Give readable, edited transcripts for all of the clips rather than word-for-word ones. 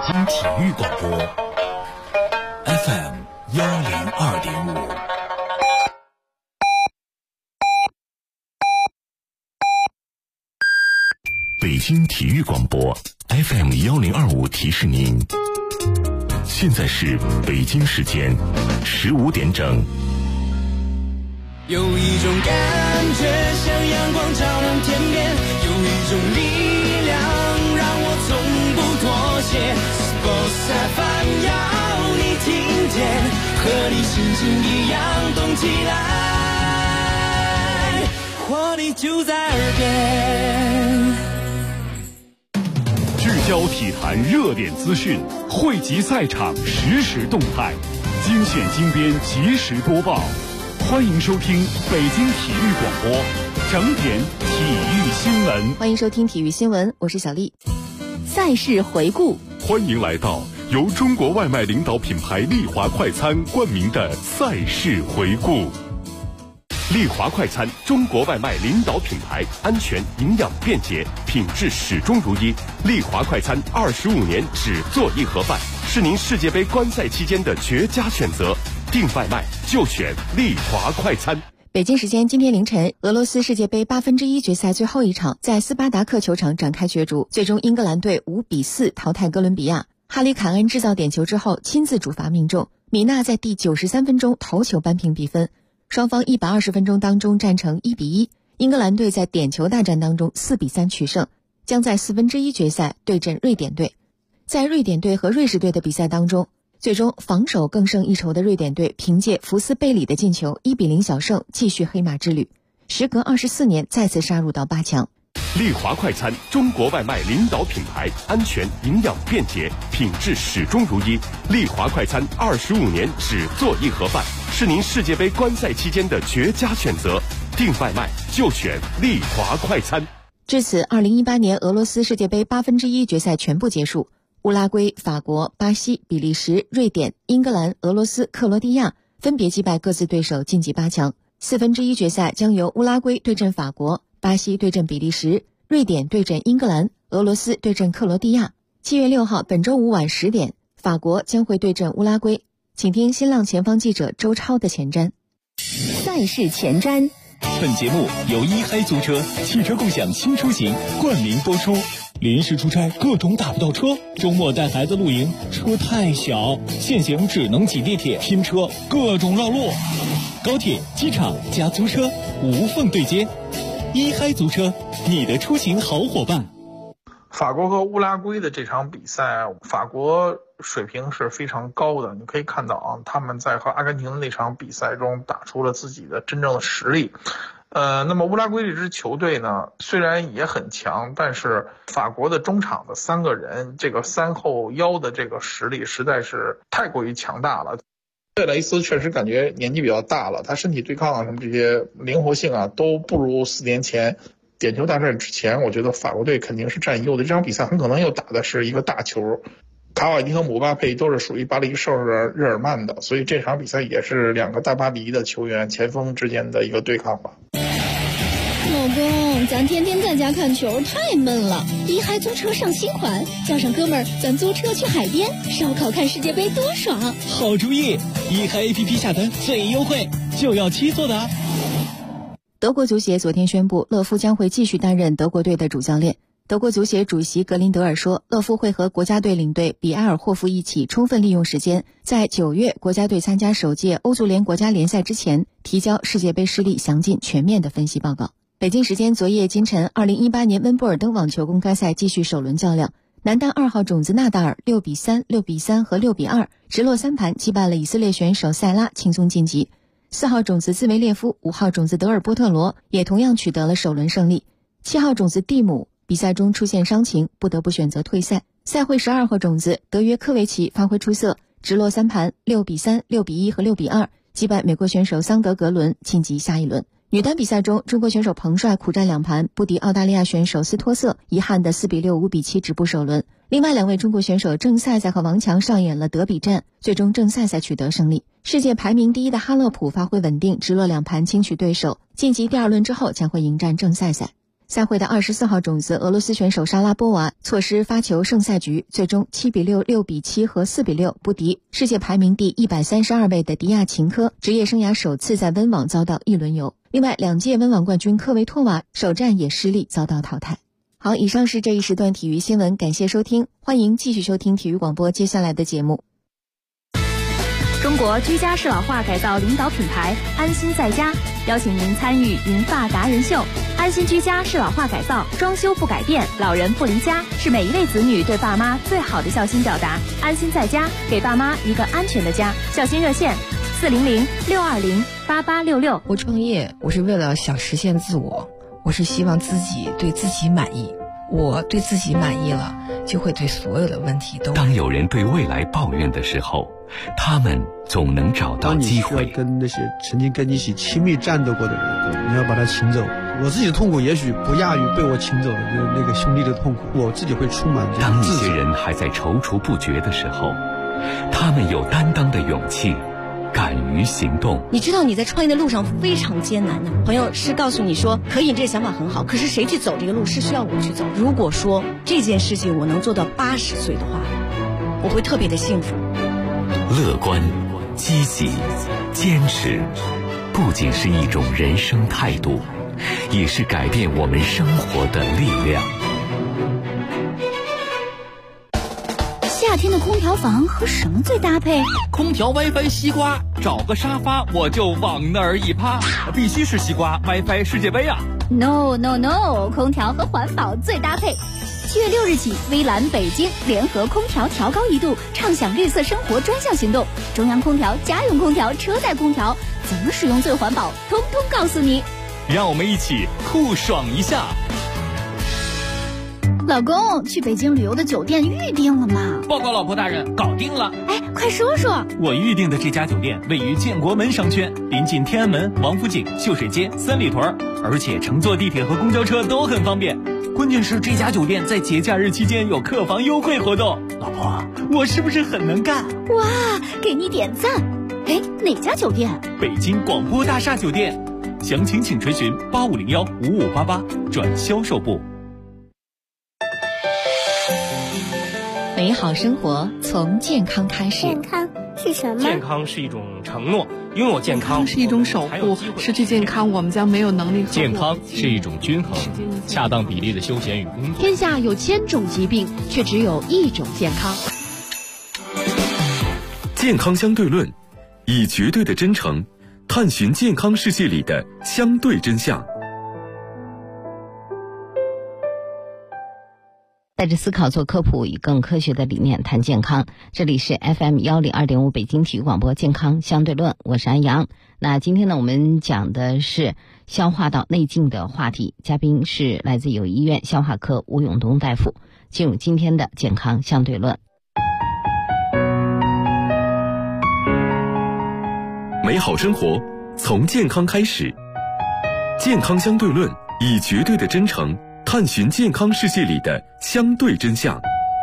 京体育广播 FM 102.5。北京体育广播 FM 1025提示您，现在是北京时间15点整。 有一种感觉像阳光照亮天边，有一种力量让我从不妥协。Sports FM 要你听见，和你心情一样动起来，活力就在耳边。 聚焦体坛热点资讯，汇集赛场实时动态，精选精编及时播报。欢迎收听北京体育广播整点体育新闻。 欢迎收听体育新闻，我是小丽。赛事回顾， 欢迎来到由中国外卖领导品牌丽华快餐冠名的赛事回顾。丽华快餐，中国外卖领导品牌，安全、营养、便捷，品质始终如一。丽华快餐25年只做一盒饭，是您世界杯观赛期间的绝佳选择。订外卖就选丽华快餐。 北京时间今天凌晨，俄罗斯世界杯1/8决赛最后一场在斯巴达克球场展开角逐，最终英格兰队5-4淘汰哥伦比亚。哈里凯恩制造点球之后亲自主罚命中，米纳在第93分钟头球扳平比分。双方120分钟当中战成1-1，英格兰队在点球大战当中4-3取胜，将在1/4决赛对阵瑞典队。在瑞典队和瑞士队的比赛当中，最终防守更胜一筹的瑞典队凭借福斯贝里的进球1-0小胜，继续黑马之旅，时隔24年再次杀入到8强。 丽华快餐，中国外卖领导品牌，安全、营养、便捷，品质始终如一。丽华快餐25年只做一盒饭，是您世界杯观赛期间的绝佳选择。订外卖就选丽华快餐。 至此，2018年俄罗斯世界杯1/8决赛全部结束。乌拉圭、法国、巴西、比利时、瑞典、英格兰、俄罗斯、克罗地亚分别击败各自对手晋级8强。1/4决赛将由乌拉圭对阵法国，巴西对阵比利时，瑞典对阵英格兰，俄罗斯对阵克罗地亚。7月6号本周五晚10点，法国将会对阵乌拉圭。请听新浪前方记者周超的前瞻。赛事前瞻。 本节目由一嗨租车汽车共享新出行冠名播出。临时出差各种打不到车，周末带孩子露营车太小，现行只能挤地铁拼车，各种绕路。高铁、机场加租车无缝对接，一嗨租车，你的出行好伙伴。 法国和乌拉圭的这场比赛，法国水平是非常高的，你可以看到啊，他们在和阿根廷的那场比赛中打出了自己的真正的实力。那么乌拉圭这支球队呢，虽然也很强，但是法国的中场的3个人，这个3后腰的这个实力实在是太过于强大了。贝雷斯确实感觉年纪比较大了，他身体对抗啊什么这些灵活性啊都不如4年前。点球大战之前，我觉得法国队肯定是占优的。这场比赛很可能又打的是一个大球，卡瓦尼和姆巴佩都是属于巴黎圣日耳曼的，所以这场比赛也是2个大巴黎的球员前锋之间的一个对抗吧。 老公，咱天天在家看球太闷了，一嗨租车上新款，叫上哥们儿，咱租车去海边烧烤看世界杯多爽！ 好主意，一嗨 APP 下单最优惠，就要7座的啊。 德国足协昨天宣布，勒夫将会继续担任德国队的主教练。德国足协主席格林德尔说，勒夫会和国家队领队比埃尔霍夫一起充分利用时间，在9月国家队参加首届欧足联国家联赛之前，提交世界杯失利详尽全面的分析报告。北京时间昨夜今晨，2018年温布尔登网球公开赛继续首轮较量，男单2号种子纳达尔6-3、6-3和6-2直落3盘击败了以色列选手塞拉，轻松晋级。4号种子兹维列夫、5号种子德尔波特罗也同样取得了首轮胜利。7号种子蒂姆比赛中出现伤情，不得不选择退赛。赛会12号种子德约科维奇发挥出色，直落3盘6-3、6-1和6-2击败美国选手桑德格伦，晋级下一轮。女单比赛中，中国选手彭帅苦战2盘，不敌澳大利亚选手斯托瑟，遗憾的4-6、5-7止步首轮。另外2位中国选手郑赛赛和王强上演了德比战，最终郑赛赛取得胜利。世界排名第1的哈勒普发挥稳定，直落2盘轻取对手，晋级第2轮之后将会迎战郑赛赛。 赛会的24号种子俄罗斯选手莎拉波娃错失发球胜赛局，最终7-6、6-7和4-6不敌世界排名第132位的迪亚琴科，职业生涯首次在温网遭到一轮游。另外2届温网冠军科维托娃首战也失利遭到淘汰。好，以上是这一时段体育新闻，感谢收听，欢迎继续收听体育广播接下来的节目。 中国居家适老化改造领导品牌安心在家邀请您参与银发达人秀。安心居家适老化改造，装修不改变，老人不离家，是每一位子女对爸妈最好的孝心表达。安心在家，给爸妈一个安全的家。孝心热线400-620-8866。 我创业，我是为了想实现自我，我是希望自己对自己满意。我对自己满意了，就会对所有的问题都。 当有人对未来抱怨的时候，他们总能找到机会。 当你需要跟那些曾经跟你一起亲密战斗过的人，你要把他请走。我自己的痛苦也许不亚于被我请走的那个兄弟的痛苦，我自己会充满这种自责。 当一些人还在踌躇不决的时候，他们有担当的勇气，敢于行动。 你知道你在创业的路上非常艰难的，朋友是告诉你说可以，这个想法很好，可是谁去走这个路是需要我去走。如果说这件事情我能做到80岁的话，我会特别的幸福。 乐观、积极、坚持，不仅是一种人生态度，也是改变我们生活的力量。 夏天的空调房和什么最搭配？ 空调 WiFi 西瓜，找个沙发我就往那儿一趴，必须是西瓜 WiFi 世界杯啊 No， 空调和环保最搭配。7月6日起，微蓝北京联合空调调高1度，畅享绿色生活专项行动。中央空调、家用空调、车载空调，怎么使用最环保，通通告诉你。 让我们一起酷爽一下。 老公，去北京旅游的酒店预定了吗？ 报告老婆大人，搞定了。 哎，快说说。 我预定的这家酒店位于建国门商圈，临近天安门、王府井、秀水街、三里屯，而且乘坐地铁和公交车都很方便。关键是这家酒店在节假日期间有客房优惠活动。老婆，我是不是很能干？ 哇，给你点赞。哎，哪家酒店？ 北京广播大厦酒店。详情请垂询8501-5588转销售部。 美好生活从健康开始。 健康是什么？ 健康是一种承诺，拥有健康是一种守护，失去健康我们将没有能力。 健康是一种均衡，恰当比例的休闲与工作。 天下有1000种疾病，却只有一种健康。 健康相对论，以绝对的真诚探寻健康世界里的相对真相。 带着思考做科普，以更科学的理念谈健康。这里是 FM102.5 北京体育广播健康相对论，我是安阳。那今天呢，我们讲的是消化道内镜的话题，嘉宾是来自友谊医院消化科吴永东大夫。进入今天的健康相对论。 美好生活从健康开始，健康相对论，以绝对的真诚探寻健康世界里的相对真相。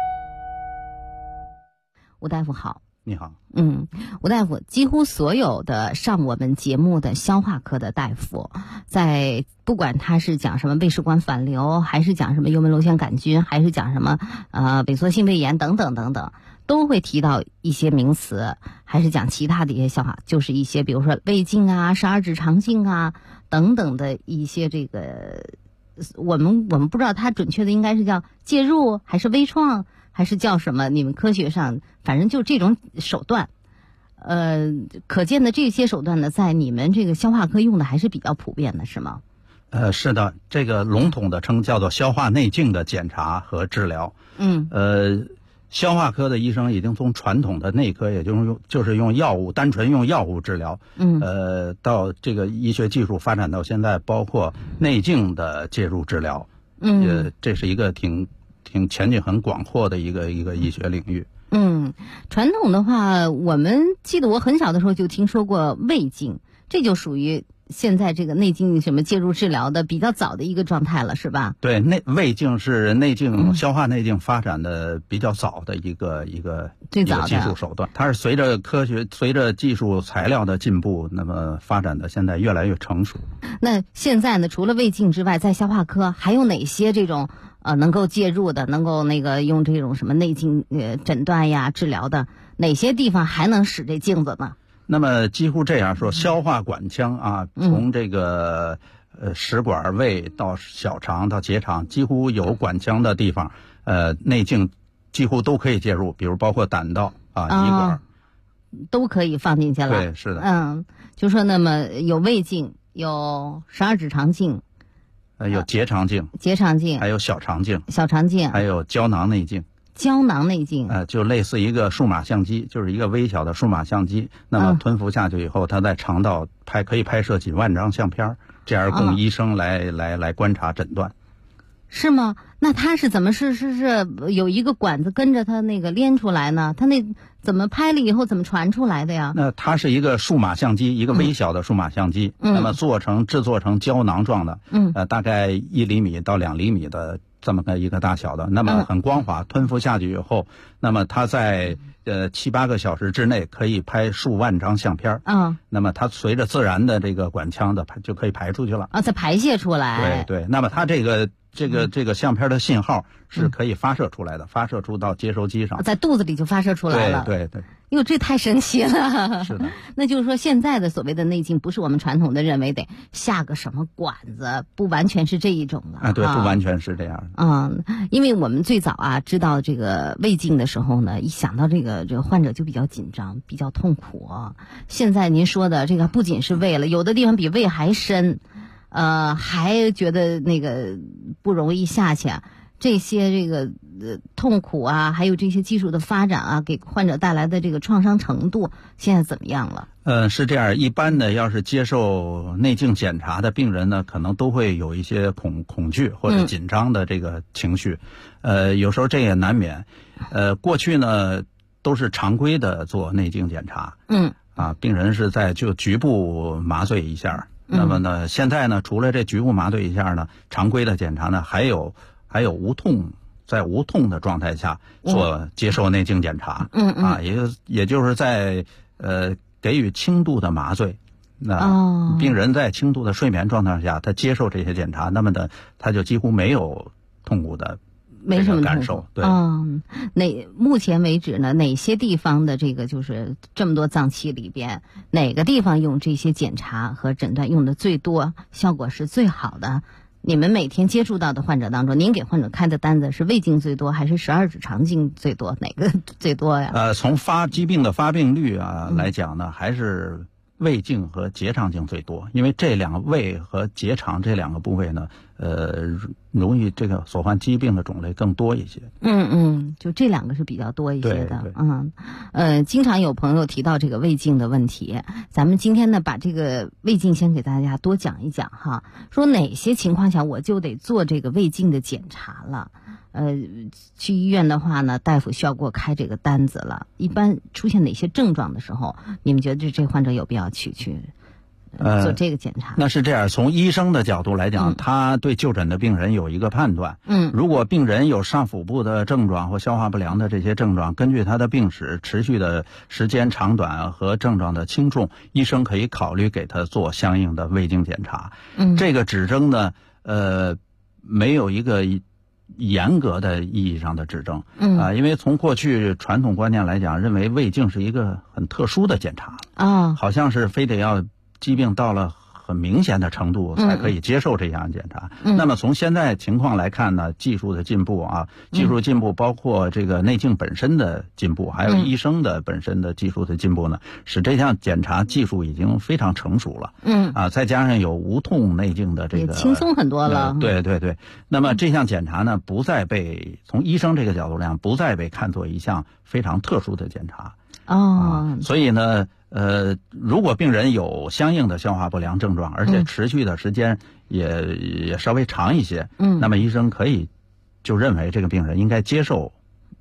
吴大夫好。 你好。 吴大夫，几乎所有的上我们节目的消化科的大夫，在不管他是讲什么胃食管反流，还是讲什么幽门螺旋杆菌，还是讲什么萎缩性胃炎等等等等，都会提到一些名词，还是讲其他的一些消化，就是一些比如说胃镜啊、12指肠镜啊等等的一些这个，我们不知道它准确的应该是叫介入还是微创还是叫什么，你们科学上反正就这种手段。可见的这些手段呢，在你们这个消化科用的还是比较普遍的，是吗？ 是的，这个笼统的称叫做消化内镜的检查和治疗。消化科的医生已经从传统的内科，也就是用药物，单纯用药物治疗，到这个医学技术发展到现在，包括内镜的介入治疗，这是一个挺前景很广阔的一个医学领域。传统的话，我们记得我很小的时候就听说过胃镜，这就属于现在这个内镜什么介入治疗的比较早的一个状态了，是吧？ 对，胃镜是内镜消化内镜发展的比较早的一个最早的技术手段，它是随着技术材料的进步，那么发展的现在越来越成熟。 那现在呢，除了胃镜之外，在消化科还有哪些这种能够介入的，能够用这种什么内镜诊断呀、治疗的，哪些地方还能使这镜子呢？ 那么几乎这样说，消化管腔啊，从这个食管、胃到小肠到结肠，几乎有管腔的地方，内镜几乎都可以介入，比如包括胆道啊、胰管， 都可以放进去了。 对，是的。 就说那么有胃镜，有12指肠镜， 有结肠镜，还有小肠镜，还有胶囊内镜。 胶囊内镜就类似一个数码相机，就是一个微小的数码相机。那么吞服下去以后，它在肠道可以拍摄几万张相片，这样供医生来观察诊断。 是吗？那它是怎么是有一个管子跟着它连出来呢？它怎么拍了以后怎么传出来的呀？ 那它是一个数码相机，一个微小的数码相机，那么制作成胶囊状的，大概1厘米到2厘米的这么个一个大小的，那么很光滑，吞服下去以后，那么它在7、8个小时之内可以拍数万张相片。那么它随着自然的这个管腔的就可以排出去了。 再排泄出来。 对，那么它这个相片的信号是可以发射出来的，发射出到接收机上， 在肚子里就发射出来了。 对。 哟，这太神奇了。 是的。 那就是说，现在的所谓的内镜，不是我们传统的认为得下个什么管子，不完全是这一种的。 对，不完全是这样的。 因为我们最早知道这个胃镜的时候呢，一想到这个患者就比较紧张，比较痛苦。现在您说的这个不仅是胃了，有的地方比胃还深。还觉得不容易下去这些痛苦啊，还有这些技术的发展啊，给患者带来的这个创伤程度，现在怎么样了？ 是这样，一般的要是接受内镜检查的病人呢，可能都会有一些恐惧或者紧张的这个情绪，有时候这也难免。过去呢都是常规的做内镜检查，病人是就局部麻醉一下。那么呢，现在呢，除了这局部麻醉一下呢，常规的检查呢，还有无痛，在无痛的状态下接受内镜检查。也就是在给予轻度的麻醉。那病人在轻度的睡眠状态下，他接受这些检查，那么呢，他就几乎没有痛苦的。 没什么感受。对。 目前为止呢，哪些地方的就是这么多脏器里边，哪个地方用这些检查和诊断用的最多，效果是最好的？你们每天接触到的患者当中，您给患者开的单子是胃镜最多，还是12指肠镜最多？哪个最多呀？ 从疾病的发病率来讲呢，还是胃镜和结肠镜最多，因为胃和结肠这两个部位呢，容易这个所患疾病的种类更多一些。 就这两个是比较多一些的。 对。 经常有朋友提到这个胃镜的问题，咱们今天呢把这个胃镜先给大家多讲一讲哈，说哪些情况下我就得做这个胃镜的检查了。去医院的话呢，大夫需要给我开这个单子了。一般出现哪些症状的时候，你们觉得这患者有必要去做这个检查？ 那是这样，从医生的角度来讲，他对就诊的病人有一个判断。如果病人有上腹部的症状或消化不良的这些症状，根据他的病史、持续的时间长短和症状的轻重，医生可以考虑给他做相应的胃镜检查。这个指征呢，没有一个严格的意义上的指征。因为从过去传统观念来讲，认为胃镜是一个很特殊的检查好像是非得要疾病到了很明显的程度才可以接受这项检查。那么从现在情况来看呢，技术的进步包括这个内镜本身的进步，还有医生的本身的技术的进步呢，使这项检查技术已经非常成熟了。再加上有无痛内镜的这个轻松很多了。 对。那么这项检查呢，不再被从医生这个角度来讲，不再被看作一项非常特殊的检查。所以呢，如果病人有相应的消化不良症状，而且持续的时间也稍微长一些，那么医生可以就认为这个病人应该接受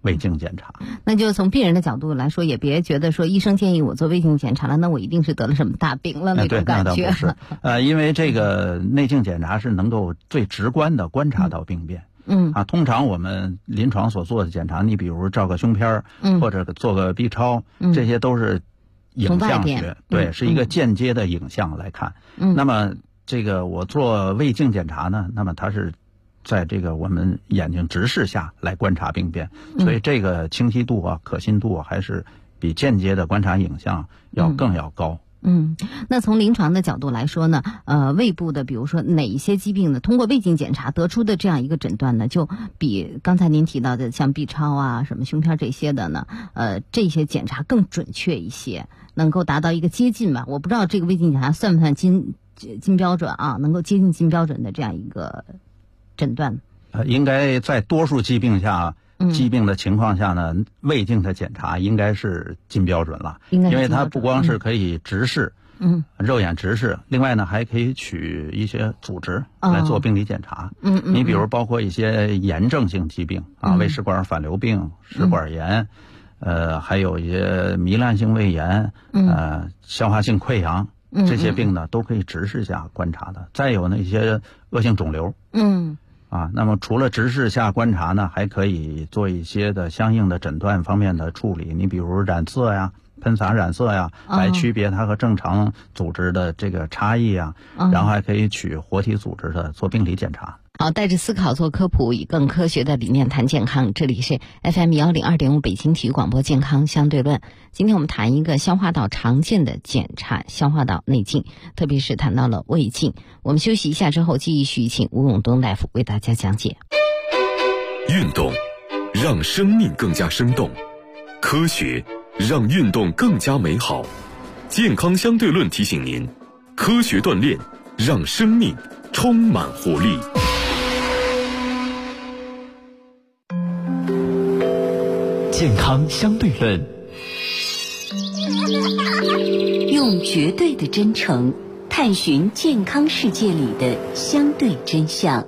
胃镜检查。 那就从病人的角度来说，也别觉得说医生建议我做胃镜检查了，那我一定是得了什么大病了那种感觉。 对，那倒不是。因为这个内镜检查是能够最直观的观察到病变。通常我们临床所做的检查，你比如照个胸片或者做个 B 超，这些都是影像学，对，是一个间接的影像来看。那么这个我做胃镜检查呢，那么它是在这个我们眼睛直视下来观察病变，所以这个清晰度啊、可信度还是比间接的观察影像更要高。 那从临床的角度来说呢，胃部的比如说哪一些疾病呢，通过胃镜检查得出的这样一个诊断呢，就比刚才您提到的像 B 超啊、什么胸片这些的呢，这些检查更准确一些，能够达到一个接近吧。我不知道这个胃镜检查算不算金标准啊，能够接近金标准的这样一个诊断。 应该在多数疾病的情况下呢，胃镜的检查应该是金标准了，因为它不光是可以直视，肉眼直视，另外呢还可以取一些组织来做病理检查。你比如包括一些炎症性疾病啊，胃食管反流病、食管炎，还有一些糜烂性胃炎，消化性溃疡，这些病呢都可以直视下观察的。再有那些恶性肿瘤，那么除了直视下观察呢，还可以做一些的相应的诊断方面的处理。你比如染色呀、喷洒染色呀，来区别它和正常组织的这个差异啊，然后还可以取活体组织的做病理检查。 好，带着思考做科普，以更科学的理念谈健康。这里是 FM102.5 北京体育广播健康相对论。今天我们谈一个消化道常见的检查，消化道内镜，特别是谈到了胃镜。我们休息一下之后，继续请吴永东大夫为大家讲解。 运动让生命更加生动，科学让运动更加美好。健康相对论提醒您，科学锻炼让生命充满活力。 健康相对论， 用绝对的真诚探寻健康世界里的相对真相。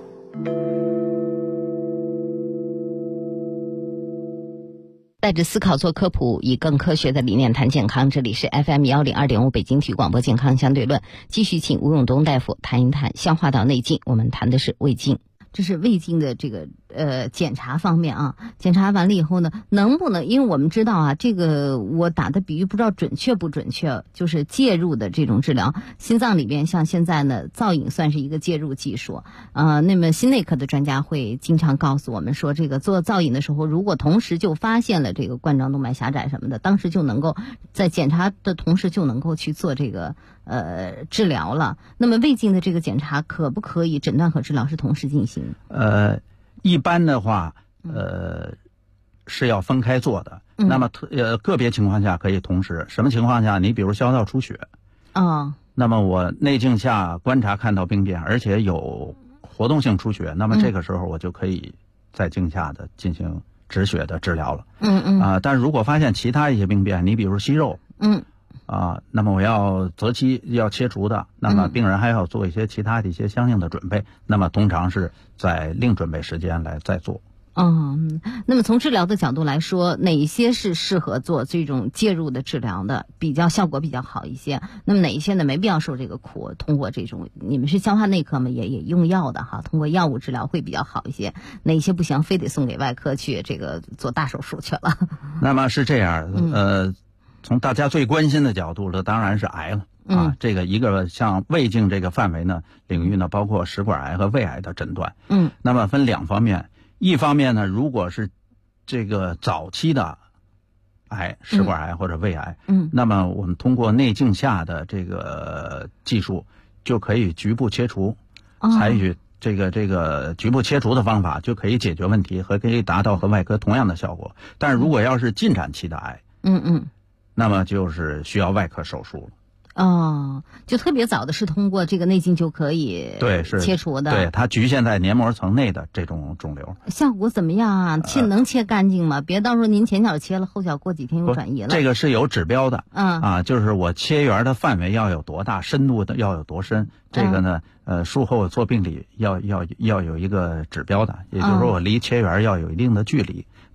带着思考做科普，以更科学的理念谈健康。这里是 FM102.5 北京体育广播健康相对论，继续请吴永东大夫谈一谈消化道内镜。我们谈的是胃镜，这是胃镜的这个检查方面啊。检查完了以后呢，能不能，因为我们知道啊，这个我打的比喻不知道准确不准确，就是介入的这种治疗，心脏里边像现在呢，造影算是一个介入技术。那么心内科的专家会经常告诉我们说，这个做造影的时候，如果同时就发现了这个冠状动脉狭窄什么的，当时就能够在检查的同时就能够去做这个治疗了。那么胃镜的这个检查可不可以诊断和治疗是同时进行？ 一般的话，是要分开做的。那么个别情况下可以同时。什么情况下？你比如消化道出血，那么我内镜下观察看到病变，而且有活动性出血，那么这个时候我就可以在镜下的进行止血的治疗了。但如果发现其他一些病变，你比如息肉，那么我要择期要切除的，那么病人还要做一些其他的一些相应的准备，那么通常是在另准备时间来再做。 那么从治疗的角度来说，哪一些是适合做这种介入的治疗的，效果比较好一些？那么哪一些呢没必要受这个苦，通过这种，你们是消化内科嘛，也用药的哈，通过药物治疗会比较好一些。哪一些不行，非得送给外科去这个做大手术去了？ 那么是这样，从大家最关心的角度呢，当然是癌了。这个一个像胃镜这个范围呢，领域呢，包括食管癌和胃癌的诊断。那么分两方面，一方面呢，如果是这个早期的癌，食管癌或者胃癌，那么我们通过内镜下的这个技术，就可以局部切除，采取这个局部切除的方法，就可以解决问题，和可以达到和外科同样的效果。但是如果要是进展期的癌，那么就是需要外科手术了。 就特别早的是通过这个内镜就可以切除的。 对，它局限在黏膜层内的这种肿瘤。 效果怎么样啊？能切干净吗？别到时候您前脚切了，后脚过几天又转移了。 这个是有指标的。就是我切缘的范围要有多大，深度的要有多深。这个呢，术后做病理要有一个指标的，也就是说我离切缘要有一定的距离。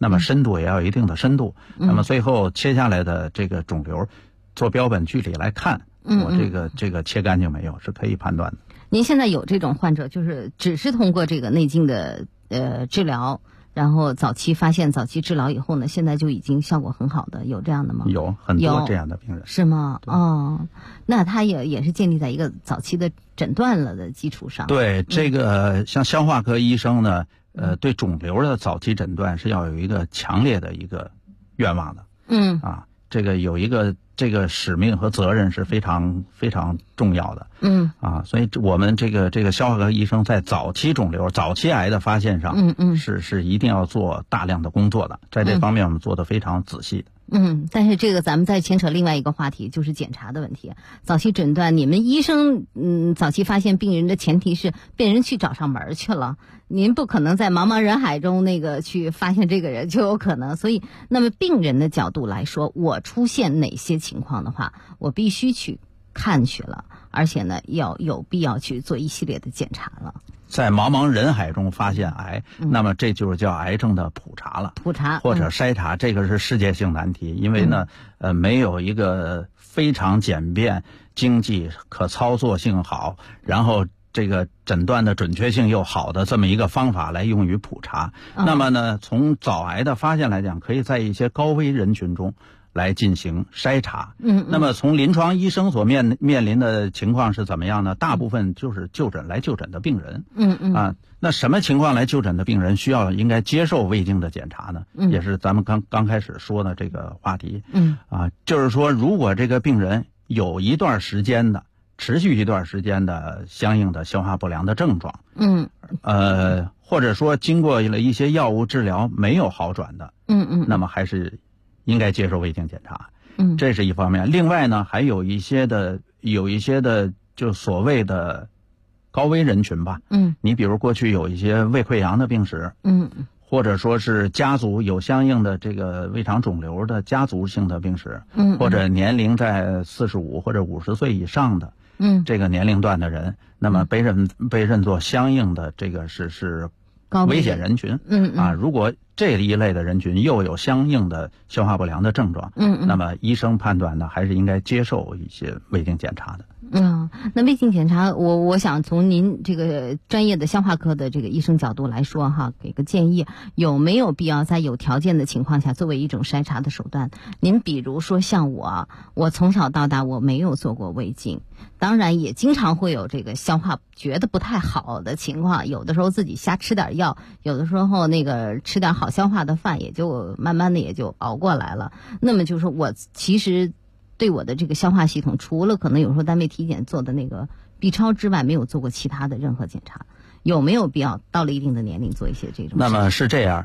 那么深度也要有一定的深度。那么最后切下来的这个肿瘤，做标本距离来看，我这个切干净没有，是可以判断的。 您现在有这种患者，就是只是通过这个内镜的治疗，然后早期发现、早期治疗以后呢，现在就已经效果很好的，有这样的吗？ 有很多这样的病人。 是吗？哦，那他也是建立在一个早期的诊断了的基础上。 对，这个像消化科医生呢，对肿瘤的早期诊断是要有一个强烈的一个愿望的。这个有一个这个使命和责任是非常非常重要的。所以我们这个消化科医生在早期肿瘤、早期癌的发现上，是一定要做大量的工作的，在这方面我们做得非常仔细的。 但是这个咱们再牵扯另外一个话题，就是检查的问题。早期诊断，你们医生早期发现病人的前提是病人去找上门去了，您不可能在茫茫人海中去发现这个人就有可能。所以，那么病人的角度来说，我出现哪些情况的话，我必须去看去了，而且呢，要有必要去做一系列的检查了。 在茫茫人海中发现癌，那么这就是叫癌症的普查了，或者筛查，这个是世界性难题。因为呢，没有一个非常简便、经济、可操作性好，然后这个诊断的准确性又好的这么一个方法来用于普查。那么呢，从早癌的发现来讲，可以在一些高危人群中来进行筛查。那么从临床医生所面临的情况是怎么样呢？大部分就是就诊的病人。那什么情况来就诊的病人应该接受胃镜的检查呢？也是咱们刚开始说的这个话题。就是说，如果这个病人有一段时间的持续一段时间的相应的消化不良的症状，或者说经过了一些药物治疗没有好转的，那么还是应该接受胃镜检查。这是一方面。另外呢，还有一些的就所谓的高危人群吧。你比如过去有一些胃溃疡的病史，或者说是家族有相应的这个胃肠肿瘤的家族性的病史，或者年龄在45或者50岁以上的这个年龄段的人，那么被认作相应的这个是危险人群。如果这一类的人群又有相应的消化不良的症状，那么医生判断呢，还是应该接受一些胃镜检查的。 那胃镜检查，我想从您这个专业的消化科的这个医生角度来说哈，给个建议，有没有必要在有条件的情况下作为一种筛查的手段？您比如说像我从小到大我没有做过胃镜，当然也经常会有这个消化觉得不太好的情况，有的时候自己瞎吃点药，有的时候吃点好消化的饭，也就慢慢的也就熬过来了。那么就是说我其实对我的这个消化系统，除了可能有时候单位体检做的那个 B 超之外，没有做过其他的任何检查。有没有必要到了一定的年龄做一些这种？ 那么是这样，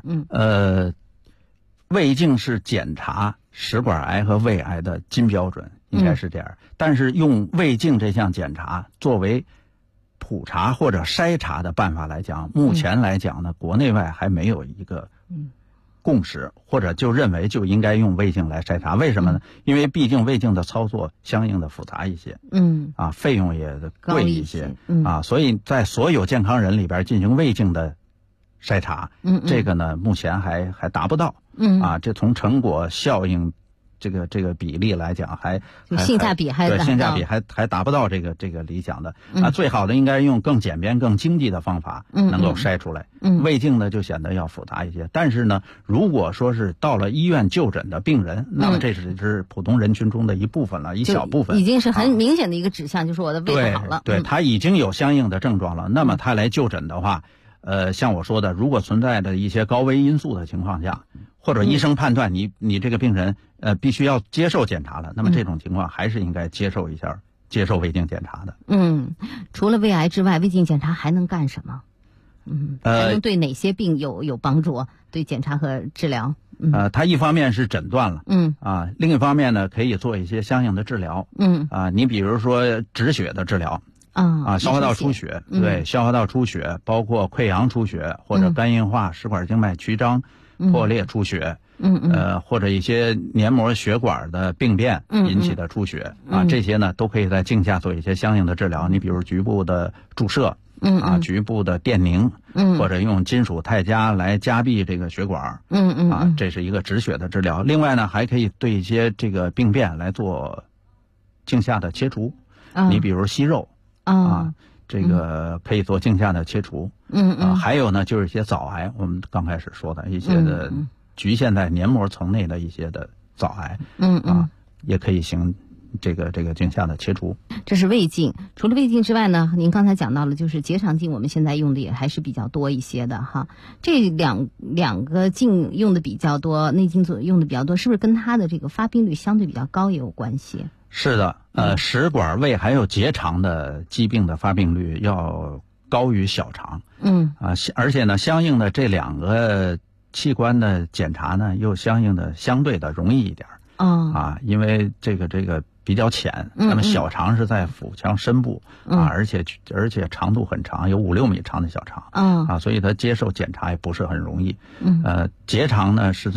胃镜是检查食管癌和胃癌的金标准，应该是这样。但是用胃镜这项检查作为普查或者筛查的办法来讲，目前来讲呢，国内外还没有一个共识，或者就认为就应该用胃镜来筛查。为什么呢？因为毕竟胃镜的操作相应的复杂一些，费用也贵一些，所以在所有健康人里边进行胃镜的筛查，这个呢目前还达不到，这从成果效应这个比例来讲， 性价比还达不到这个理想的。最好的应该用更简便、更经济的方法能够筛出来。胃镜呢就显得要复杂一些。但是呢，如果说是到了医院就诊的病人，那么这只是普通人群中的一部分了，一小部分， 已经是很明显的一个指向，就是我的胃不好了。 对，他已经有相应的症状了，那么他来就诊的话，像我说的，如果存在的一些高危因素的情况下，或者医生判断你这个病人必须要接受检查了，那么这种情况还是应该接受胃镜检查的。 除了胃癌之外，胃镜检查还能干什么？还能对哪些病有帮助？对检查和治疗？ 它一方面是诊断了，另一方面呢，可以做一些相应的治疗。你比如说止血的治疗。消化道出血，对，消化道出血，包括溃疡出血或者肝硬化、食管静脉曲张、破裂出血，或者一些黏膜血管的病变引起的出血，这些呢都可以在镜下做一些相应的治疗。你比如局部的注射， 局部的电凝，或者用金属钛镓来夹闭这个血管，这是一个止血的治疗。另外呢，还可以对一些这个病变来做镜下的切除，你比如息肉这个可以做镜下的切除，还有呢就是一些早癌，我们刚开始说的一些的局限在黏膜层内的一些的早癌，也可以行这个镜下的切除。 这是胃镜。除了胃镜之外呢，您刚才讲到了就是结肠镜，我们现在用的也还是比较多一些的哈。这两个镜用的比较多，内镜用的比较多，是不是跟它的这个发病率相对比较高也有关系？ 是的，食管、胃还有结肠的疾病的发病率要高于小肠，而且呢，相应的这两个器官的检查呢，又相对的容易一点，因为这个比较浅，那么小肠是在腹腔深部而且长度很长，有5-6米长的小肠，所以它接受检查也不是很容易。结肠呢是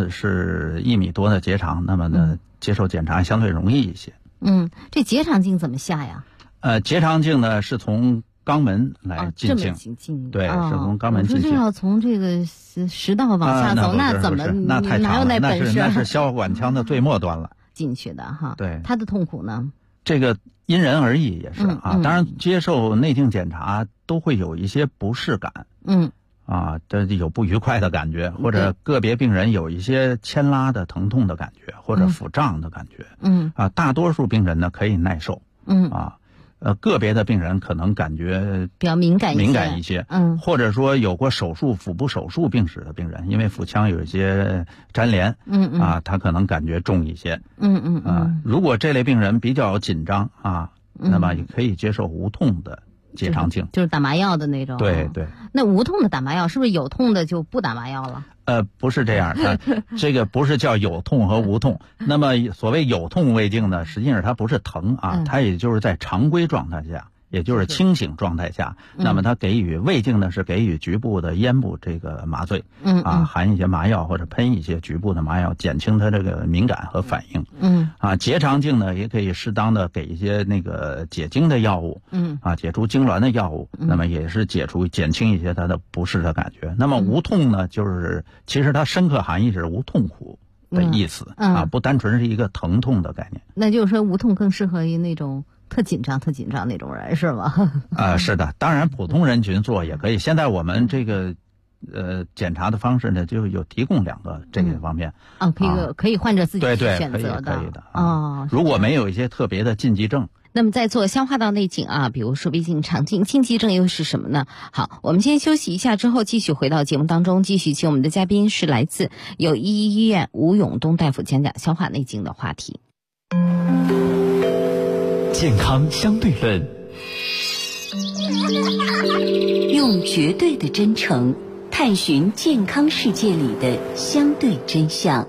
1米多的结肠，那么呢接受检查相对容易一些。 这结肠镜怎么下呀？ 结肠镜呢是从肛门来进行，对，是从肛门进行。 这要从这个食道往下走，那怎么？ 那太长了， 那是消化管腔的最末端了。 进去的哈， 对， 他的痛苦呢？ 这个因人而异，也是当然接受内镜检查都会有一些不适感，这有不愉快的感觉，或者个别病人有一些牵拉的疼痛的感觉，或者腹胀的感觉，大多数病人呢可以耐受，个别的病人可能感觉比较敏感一些，或者说有过腹部手术病史的病人，因为腹腔有一些粘连，他可能感觉重一些，如果这类病人比较紧张那么也可以接受无痛的结肠镜， 就是打麻药的那种。 对。 那无痛的打麻药是不是有痛的就不打麻药了？ 不是这样，这个不是叫有痛和无痛。那么所谓有痛胃镜呢，实际上它不是疼它也就是在常规状态下，也就是清醒状态下，那么它给予胃镜呢是给予局部的咽部这个麻醉，含一些麻药或者喷一些局部的麻药，减轻它这个敏感和反应。结肠镜呢也可以适当的给一些那个解经的药物，解除痉挛的药物，那么也是减轻一些它的不适的感觉。那么无痛呢，就是其实它深刻含义是无痛苦的意思，不单纯是一个疼痛的概念。 那就是说无痛更适合于那种特紧张那种人是吗？ 是的，当然普通人群做也可以。现在我们这个检查的方式呢，就有提供2个这个方面可以患者自己去选择的。可以的如果没有一些特别的禁忌症。 那么在做消化道内镜比如说胃镜、肠镜，禁忌症又是什么呢？好，我们先休息一下，之后继续回到节目当中，继续请我们的嘉宾是来自友谊医院吴永东大夫讲讲消化内镜的话题。 健康相对论， 用绝对的真诚探寻健康世界里的相对真相。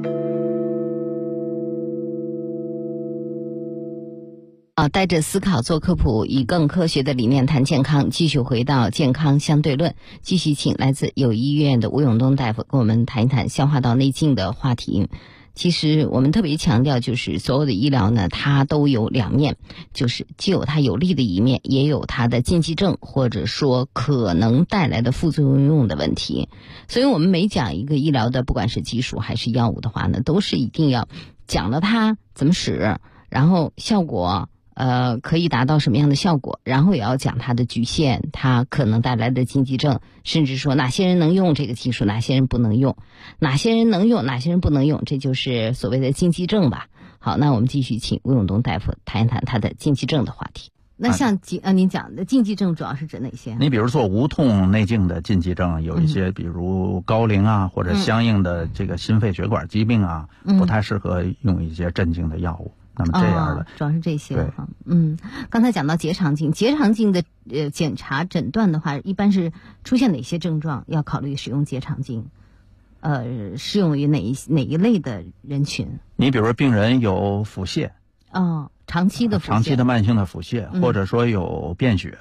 带着思考做科普，以更科学的理念谈健康，继续回到健康相对论，继续请来自友谊医院的吴永东大夫跟我们谈一谈消化道内镜的话题。其实我们特别强调，就是所有的医疗呢，它都有2面，就是既有它有利的一面，也有它的禁忌症或者说可能带来的副作用的问题。所以我们每讲一个医疗的，不管是技术还是药物的话呢，都是一定要讲了它怎么使，然后效果可以达到什么样的效果，然后也要讲它的局限，它可能带来的禁忌症，甚至说哪些人能用这个技术，哪些人不能用，哪些人能用，哪些人不能用，这就是所谓的禁忌症吧。好，那我们继续请吴永东大夫谈一谈他的禁忌症的话题。那像您讲的禁忌症主要是指哪些？ 你比如做无痛内镜的禁忌症有一些，比如高龄或者相应的这个心肺血管疾病不太适合用一些镇静的药物。那么这样的主要是这些哈。刚才讲到结肠镜的检查诊断的话，一般是出现哪些症状要考虑使用结肠镜？适用于哪一类的人群？ 你比如说病人有腹泻长期的慢性的腹泻，或者说有便血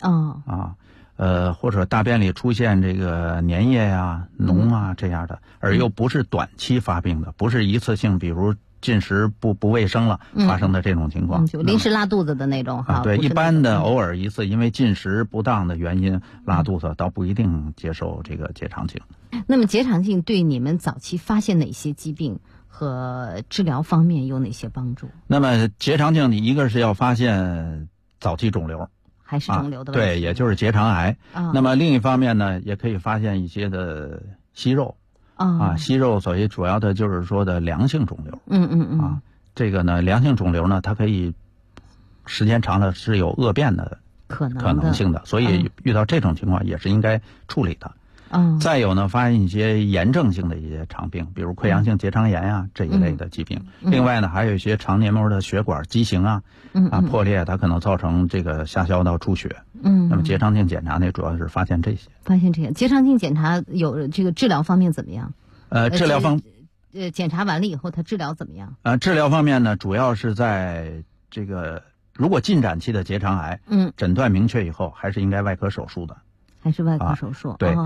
或者大便里出现这个粘液脓这样的，而又不是短期发病的，不是一次性，比如进食不卫生了发生的这种情况， 就临时拉肚子的那种哈。 对，一般的偶尔一次因为进食不当的原因拉肚子，倒不一定接受这个结肠镜。 那么结肠镜对你们早期发现哪些疾病和治疗方面有哪些帮助？ 那么结肠镜，一个是要发现早期肿瘤， 还是肿瘤的问题， 对，也就是结肠癌。那么另一方面呢，也可以发现一些的息肉。息肉所谓主要的就是说的良性肿瘤。这个呢，良性肿瘤呢，它可以时间长了是有恶变的可能性的，所以遇到这种情况也是应该处理的。再有呢，发现一些炎症性的一些肠病，比如溃疡性结肠炎啊这一类的疾病。另外呢，还有一些肠黏膜的血管畸形破裂，它可能造成这个下消道出血。那么结肠镜检查呢，主要是发现这些。 结肠镜检查有这个治疗方面怎么样？ 治疗方检查完了以后，它治疗怎么样？ 治疗方面呢，主要是在这个如果进展期的结肠癌，诊断明确以后，还是应该外科手术的。 还是外科手术？ 对，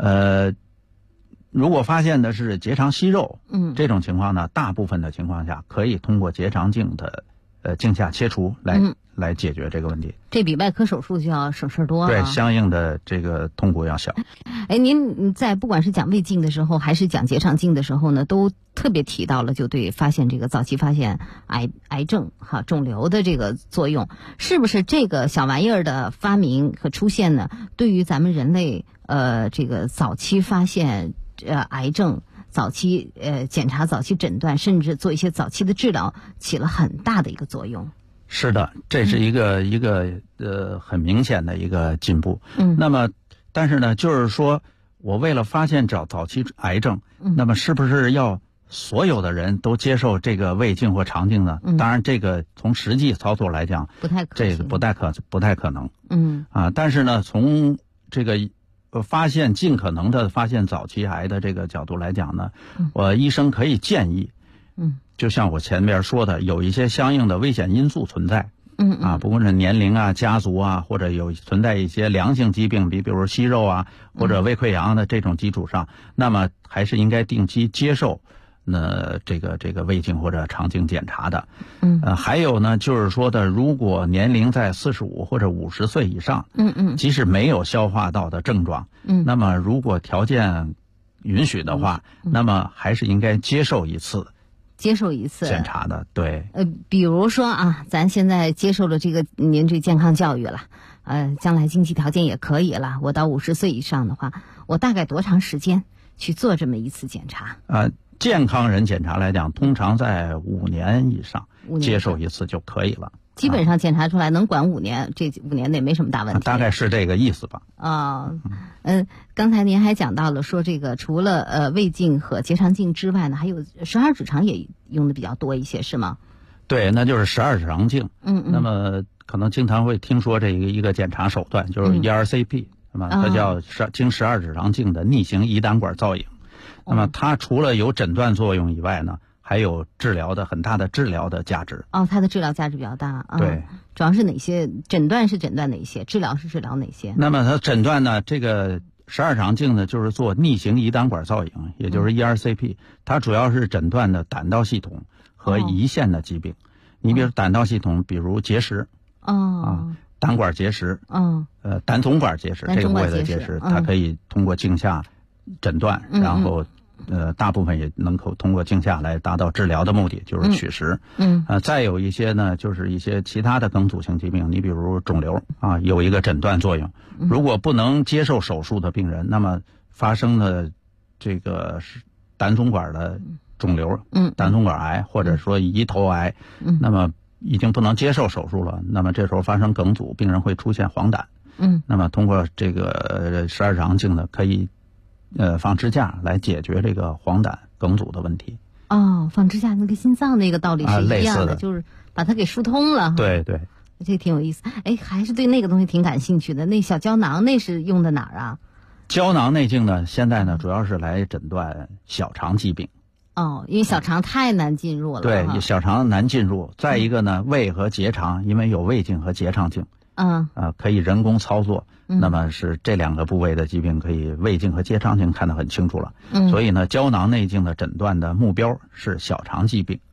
如果发现的是结肠息肉，这种情况呢，大部分的情况下可以通过结肠镜的镜下切除来解决这个问题。 这比外科手术就要省事多了。 对，相应的这个痛苦要小。 您在不管是讲胃镜的时候，还是讲结肠镜的时候呢，都特别提到了就对发现这个早期发现癌症肿瘤的这个作用，是不是这个小玩意儿的发明和出现呢，对于咱们人类这个早期发现癌症、早期检查、早期诊断，甚至做一些早期的治疗，起了很大的一个作用？ 是的，这是一个很明显的一个进步。那么但是呢，就是说我为了发现早期癌症，那么是不是要所有的人都接受这个胃镜或肠镜呢？当然，这个从实际操作来讲，这个不太可能。但是呢，从这个尽可能的发现早期癌的这个角度来讲呢，我医生可以建议，就像我前面说的，有一些相应的危险因素存在。不论是年龄啊、家族啊，或者存在一些良性疾病，比如息肉啊或者胃溃疡的这种基础上，那么还是应该定期接受这个胃镜或者肠镜检查的。还有呢，就是说的，如果年龄在45或者50岁以上，即使没有消化道的症状，那么如果条件允许的话，那么还是应该接受一次检查的。对， 比如说咱现在接受了您这健康教育了，将来经济条件也可以了，我到50岁以上的话，我大概多长时间去做这么一次检查？ 健康人检查来讲，通常在5年以上接受一次就可以了。 基本上检查出来能管5年，这5年内没什么大问题。 大概是这个意思吧。 刚才您还讲到了说这个除了胃镜和结肠镜之外呢，还有12指肠也用的比较多一些，是吗？ 对，那就是12指肠镜。那么可能经常会听说这一个检查手段，就是 ERCP，那么它叫经12指肠镜的逆行胰胆管造影。那么它除了有诊断作用以外呢，还有很大的治疗的价值。 它的治疗价值比较大。 对， 主要是哪些？诊断是诊断哪些？治疗是治疗哪些？ 那么它诊断呢，这个12指肠镜呢，就是做逆行胰胆管造影，也就是 ERCP，它主要是诊断的胆道系统和胰腺的疾病。你比如胆道系统，比如结石，胆管结石，胆总管结石，这个部位的结石，它可以通过镜下诊断，然后大部分也能够通过镜下来达到治疗的目的，就是取石。再有一些呢，就是一些其他的梗阻性疾病，你比如肿瘤有一个诊断作用。如果不能接受手术的病人，那么发生的这个胆总管的肿瘤，胆总管癌或者说胰头癌，那么已经不能接受手术了，那么这时候发生梗阻，病人会出现黄疸。那么通过这个12指肠镜呢，可以放支架来解决这个黄疸梗阻的问题。 放支架那个心脏那个道理是一样的，就是把它给疏通了。 对对， 这挺有意思。还是对那个东西挺感兴趣的。那小胶囊那是用的哪儿啊？ 胶囊内镜呢，现在呢主要是来诊断小肠疾病。 因为小肠太难进入了。 对，小肠难进入。再一个呢，胃和结肠，因为有胃镜和结肠镜，可以人工操作。那么是这2个部位的疾病，可以胃镜和结肠镜看得很清楚了。所以呢，胶囊内镜的诊断的目标是小肠疾病。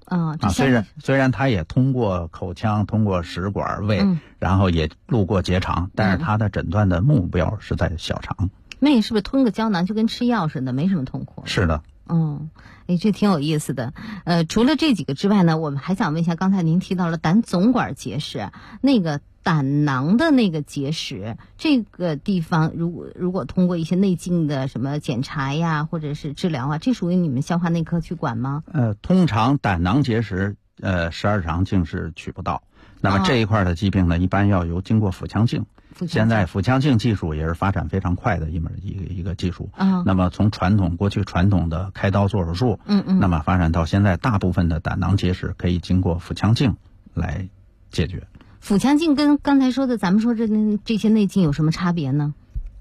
虽然它也通过口腔、通过食管、胃，然后也路过结肠，但是它的诊断的目标是在小肠。 那是不是吞个胶囊就跟吃药似的，没什么痛苦？ 是的。 这挺有意思的。除了这几个之外呢，我们还想问一下，刚才您提到了胆总管结石，那个胆囊的那个结石，这个地方如果通过一些内镜的什么检查呀，或者是治疗啊，这属于你们消化内科去管吗？ 通常胆囊结石12肠镜是取不到，那么这一块的疾病呢，一般要经过腹腔镜。现在腹腔镜技术也是发展非常快的一个技术。那么从过去传统的开刀做手术，那么发展到现在，大部分的胆囊结石可以经过腹腔镜来解决。 腹腔镜跟刚才说的咱们说这些内镜有什么差别呢？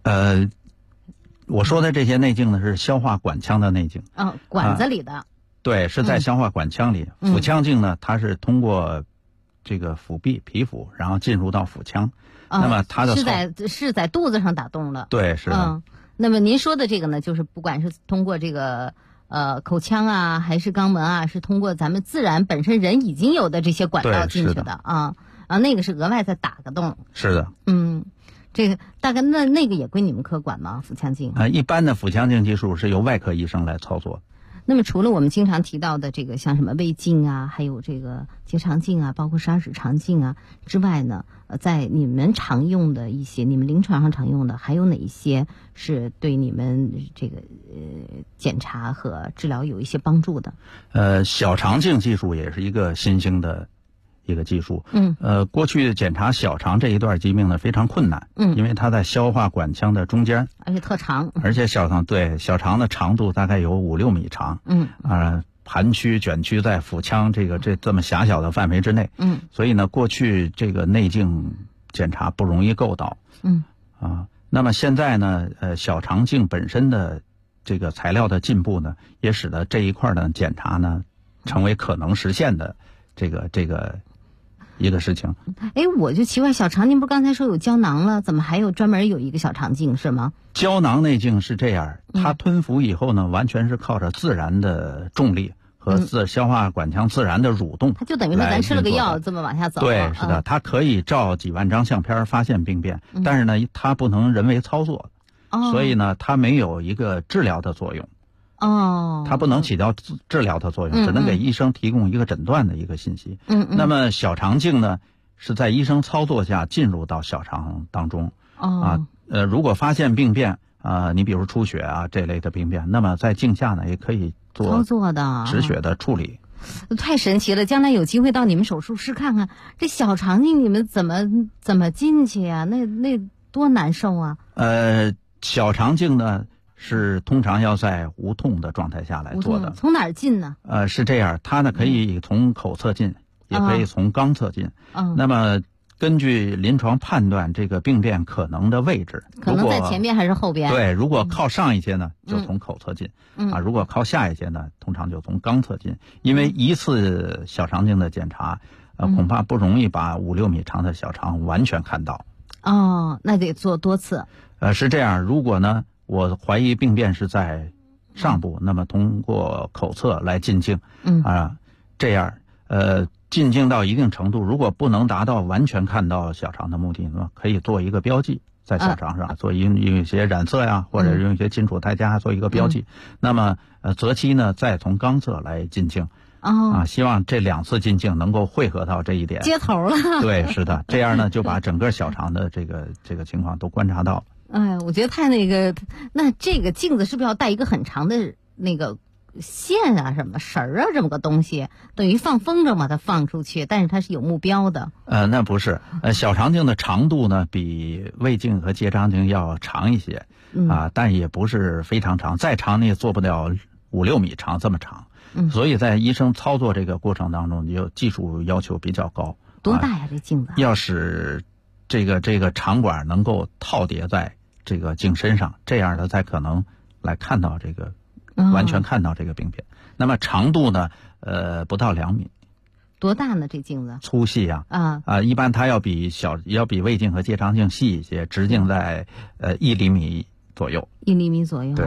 我说的这些内镜呢是消化管腔的内镜。 管子里的。 对，是在消化管腔里。腹腔镜呢，它是通过这个腹壁皮肤，然后进入到腹腔。那么它的是在肚子上打洞的。 对，是的。 那么您说的这个呢，就是不管是通过这个口腔啊，还是肛门啊，是通过咱们自然本身人已经有的这些管道进去的啊，那个是额外再打个洞。 是的。 这个大概那个也归你们科管吗？腹腔镜？ 一般的腹腔镜技术是由外科医生来操作。 那么除了我们经常提到的这个像什么胃镜啊，还有这个结肠镜啊，包括十二指肠镜啊之外呢，在你们常用的一些，你们临床上常用的，还有哪一些是对你们这个检查和治疗有一些帮助的？ 小肠镜技术也是一个新兴的一个技术。过去检查小肠这一段疾病呢非常困难，因为它在消化管腔的中间， 而且特长， 而且小肠的长度大概有5-6米长。盘曲卷曲在腹腔这么狭小的范围之内。所以呢，过去这个内镜检查不容易够到。那么现在呢，小肠镜本身的这个材料的进步呢，也使得这一块的检查呢成为可能实现的这个一个事情。 我就奇怪，小肠您不是刚才说有胶囊了，怎么还有专门有一个小肠镜是吗？ 胶囊内镜是这样，它吞服以后呢，完全是靠着自然的重力和消化管腔自然的蠕动， 它就等于说咱吃了个药这么往下走。 对，是的，它可以照几万张相片发现病变，但是呢，它不能人为操作，所以呢，它没有一个治疗的作用。它不能起到治疗的作用，只能给医生提供一个诊断的一个信息。那么小肠镜呢，是在医生操作下进入到小肠当中。如果发现病变你比如出血啊这类的病变，那么在镜下呢也可以做操作的止血的处理。 太神奇了！将来有机会到你们手术室看看这小肠镜，你们怎么进去呀？那多难受啊！ 小肠镜呢是通常要在无痛的状态下来做的。 从哪儿进呢？ 是这样，它呢可以从口侧进，也可以从肛侧进。那么根据临床判断这个病变可能的位置， 可能在前边还是后边？ 对，如果靠上一些呢，就从口侧进。如果靠下一些呢，通常就从肛侧进。因为一次小肠镜的检查，恐怕不容易把5-6米长的小肠完全看到。 那得做多次。 是这样，如果呢我怀疑病变是在上部，那么通过口侧来进镜。这样进镜到一定程度，如果不能达到完全看到小肠的目的，那么可以做一个标记在小肠上，做用一些染色呀，或者用一些金属胎夹做一个标记。那么择期呢再从肛侧来进镜。希望这2次进镜能够汇合到这一点， 接头了。对， 是的，这样呢就把整个小肠的这个情况都观察到。 我觉得太那这个镜子是不是要带一个很长的那个线啊，什么绳儿啊，这么个东西，等于放风筝把它放出去，但是它是有目标的。 那不是，小肠镜的长度呢比胃镜和结肠镜要长一些，但也不是非常长，再长你也做不了5-6米长这么长。所以在医生操作这个过程当中，你有技术要求比较高。 多大呀这镜子？ 要使这个肠管能够套叠在这个镜身上，这样的才可能来看到这个完全看到这个病变。那么长度呢不到2米。 多大呢这镜子？ 粗细一般它要比胃镜和结肠镜细一些，直径在1厘米左右。 1厘米左右。 对。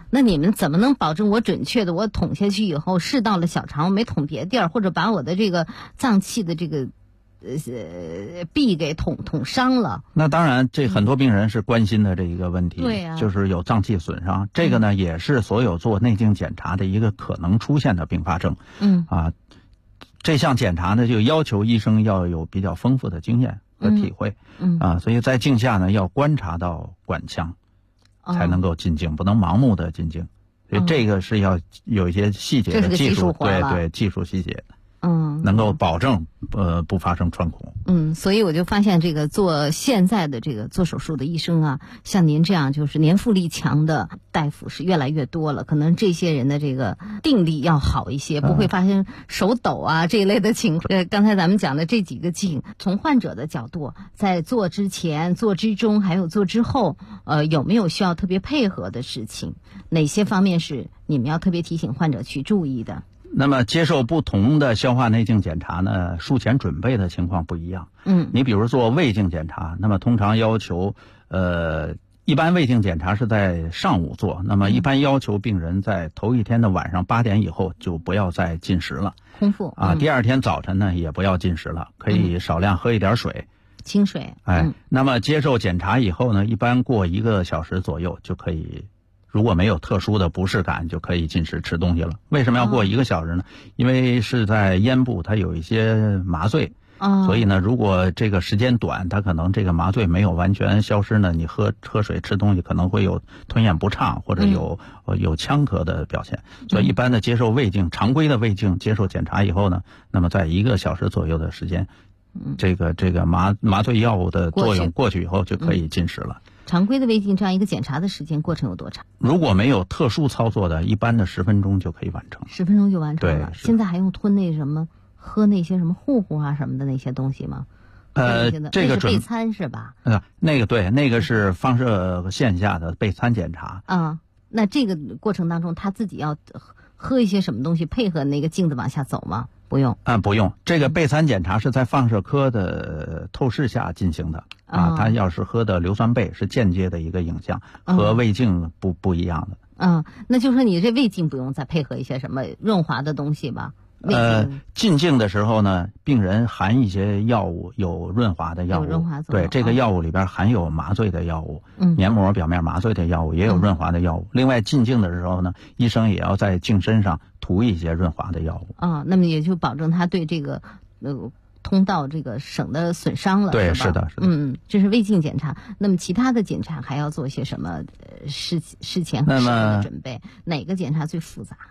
那你们怎么能保证我准确的我捅下去以后是到了小肠，我没捅别地儿，或者把我的这个脏器的这个壁给捅伤了？ 那当然，这很多病人是关心的这一个问题， 对啊， 就是有脏器损伤，这个呢也是所有做内镜检查的一个可能出现的并发症。这项检查呢就要求医生要有比较丰富的经验和体会，所以在镜下呢要观察到管腔，才能够进镜，不能盲目的进镜。所以这个是要有一些细节的技术，对技术细节。能够保证不发生穿孔。 所以我就发现这个现在的这个做手术的医生啊，像您这样就是年富力强的大夫是越来越多了，可能这些人的这个定力要好一些，不会发生手抖啊这一类的情况。刚才咱们讲的这几个镜，从患者的角度，在做之前、做之中还有做之后，有没有需要特别配合的事情？哪些方面是你们要特别提醒患者去注意的？ 那么接受不同的消化内镜检查呢，术前准备的情况不一样。你比如做胃镜检查，那么通常要求一般胃镜检查是在上午做，那么一般要求病人在头一天的晚上8点以后就不要再进食了， 空腹第二天早晨呢也不要进食了，可以少量喝一点水， 清水。 那么接受检查以后呢，一般过1个小时左右就可以，如果没有特殊的不适感，就可以进食吃东西了。为什么要过1个小时呢？因为是在咽部它有一些麻醉，所以呢，如果这个时间短，它可能这个麻醉没有完全消失呢，你喝水吃东西可能会有吞咽不畅或者有呛咳的表现。所以一般的接受胃镜，常规的胃镜接受检查以后呢，那么在1个小时左右的时间，这个麻醉药物的作用过去以后就可以进食了。 常规的胃镜这样一个检查的时间过程有多长？ 如果没有特殊操作的，一般的10分钟就可以完成。 10分钟就完成了。 对， 现在还用吞喝那些什么糊糊啊什么的那些东西吗？ 这个是备餐是吧？ 那个是放射线下的备餐检查。 那这个过程当中他自己要喝一些什么东西配合那个镜子往下走吗？不用。 不用。这个备餐检查是在放射科的透视下进行的。他要是喝的硫酸钡是间接的一个影像，和胃镜不一样的。 那就说你这胃镜不用再配合一些什么润滑的东西吧？ 进镜的时候呢，病人含一些药物，有润滑的药物，对，这个药物里边含有麻醉的药物，黏膜表面麻醉的药物，也有润滑的药物。另外进镜的时候呢，医生也要在镜身上涂一些润滑的药物。 那么也就保证他对这个通道这个省的损伤了。 对，是的。 这是胃镜检查。那么其他的检查还要做一些什么事前和事后的准备？哪个检查最复杂？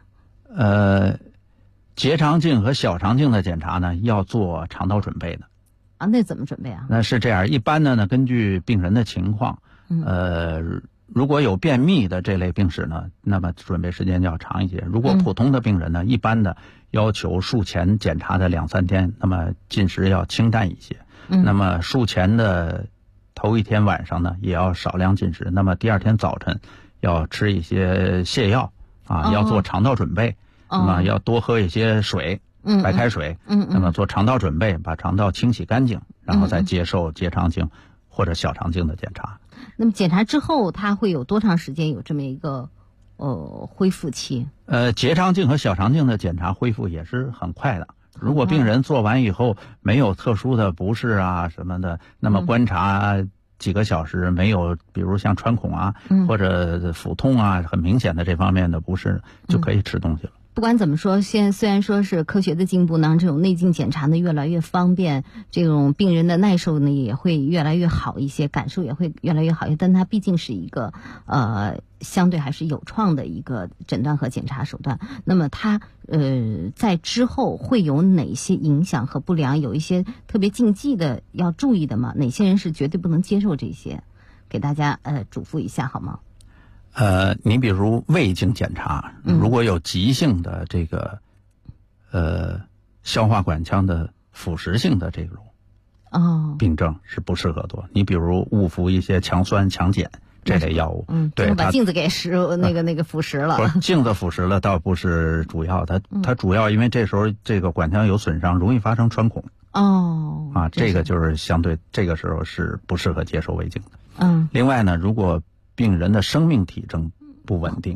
结肠镜和小肠镜的检查呢，要做肠道准备的。 那怎么准备啊？ 那是这样，一般的呢，根据病人的情况，如果有便秘的这类病史呢，那么准备时间要长一些。如果普通的病人呢，一般的要求术前检查的2-3天，那么进食要清淡一些。那么术前的头一天晚上呢，也要少量进食。那么第二天早晨要吃一些泻药要做肠道准备。那么要多喝一些水，白开水。那么做肠道准备，把肠道清洗干净，然后再接受结肠镜或者小肠镜的检查。 那么检查之后，它会有多长时间有这么一个恢复期？ 结肠镜和小肠镜的检查恢复也是很快的。如果病人做完以后没有特殊的不适啊什么的，那么观察几个小时没有，比如像穿孔或者腹痛很明显的这方面的不适，就可以吃东西了。 不管怎么说，虽然说是科学的进步呢，这种内镜检查呢越来越方便，这种病人的耐受呢也会越来越好一些，感受也会越来越好一些，但它毕竟是一个相对还是有创的一个诊断和检查手段。那么它在之后会有哪些影响和不良？有一些特别禁忌的要注意的吗？哪些人是绝对不能接受这些？给大家嘱咐一下好吗？ 你比如胃镜检查，如果有急性的这个消化管腔的腐蚀性的这种病症是不适合做。你比如误服一些强酸强碱这类药物，对， 把镜子给那个腐蚀了。 镜子腐蚀了倒不是主要，它主要因为这时候这个管腔有损伤，容易发生穿孔。这个就是相对这个时候是不适合接受胃镜的。另外呢，如果病人的生命体征不稳定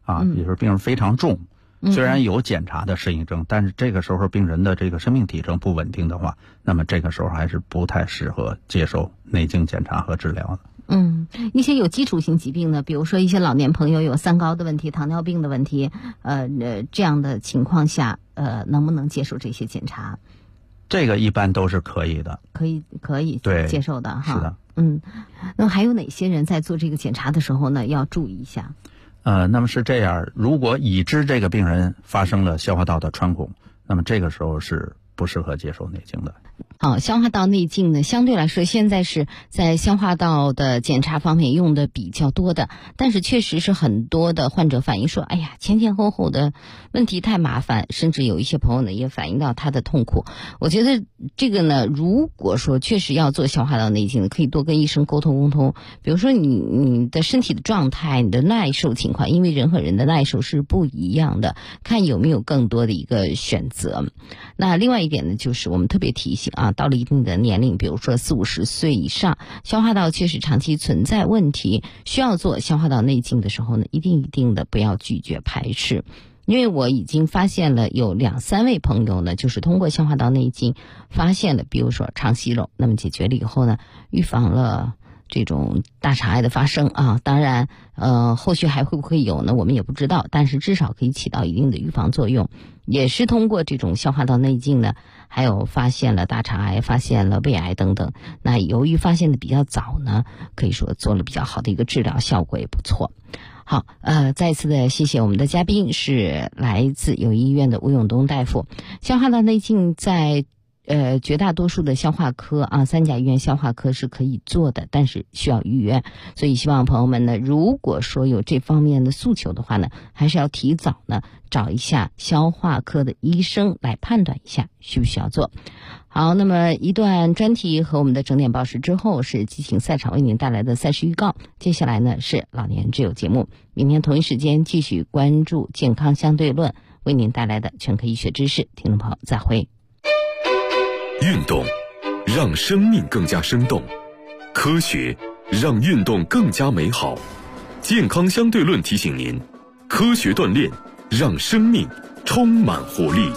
啊，比如说病人非常重，虽然有检查的适应症，但是这个时候病人的这个生命体征不稳定的话，那么这个时候还是不太适合接受内镜检查和治疗的。 一些有基础性疾病的，比如说一些老年朋友有三高的问题、糖尿病的问题，这样的情况下，能不能接受这些检查？ 这个一般都是可以的， 可以接受的哈。 是的。 那还有哪些人在做这个检查的时候呢，要注意一下？ 那么是这样，如果已知这个病人发生了消化道的穿孔，那么这个时候是不适合接受内镜的。 好，消化道内镜呢，相对来说现在是在消化道的检查方面用的比较多的，但是确实是很多的患者反映说，哎呀，前后的问题太麻烦，甚至有一些朋友呢也反映到他的痛苦。我觉得这个呢，如果说确实要做消化道内镜，可以多跟医生沟通，比如说你的身体的状态、你的耐受情况，因为人和人的耐受是不一样的，看有没有更多的一个选择。那另外一点呢，就是我们特别提醒啊，到了一定的年龄，比如说40-50岁以上，消化道确实长期存在问题，需要做消化道内镜的时候呢，一定的不要拒绝排斥。因为我已经发现了有2-3位朋友呢，就是通过消化道内镜发现了，比如说肠息肉，那么解决了以后呢，预防了这种大肠癌的发生啊。当然后续还会不会有呢，我们也不知道，但是至少可以起到一定的预防作用。也是通过这种消化道内镜呢，还有发现了大肠癌、发现了胃癌等等。那由于发现的比较早呢，可以说做了比较好的一个治疗，效果也不错。好，再次的谢谢我们的嘉宾，是来自友谊医院的吴永东大夫。消化道内镜在绝大多数的消化科啊，3甲医院消化科是可以做的，但是需要预约。所以希望朋友们呢，如果说有这方面的诉求的话呢，还是要提早呢找一下消化科的医生来判断一下需不需要做。好，那么一段专题和我们的整点报时之后，是激情赛场为您带来的赛事预告。接下来呢是老年之友节目，明天同一时间继续关注健康相对论为您带来的全科医学知识。听众朋友再会。 运动让生命更加生动，科学让运动更加美好。健康相对论提醒您，科学锻炼让生命充满活力。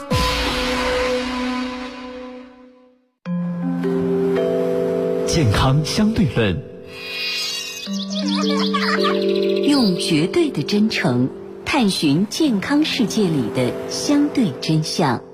健康相对论， 用绝对的真诚探寻健康世界里的相对真相。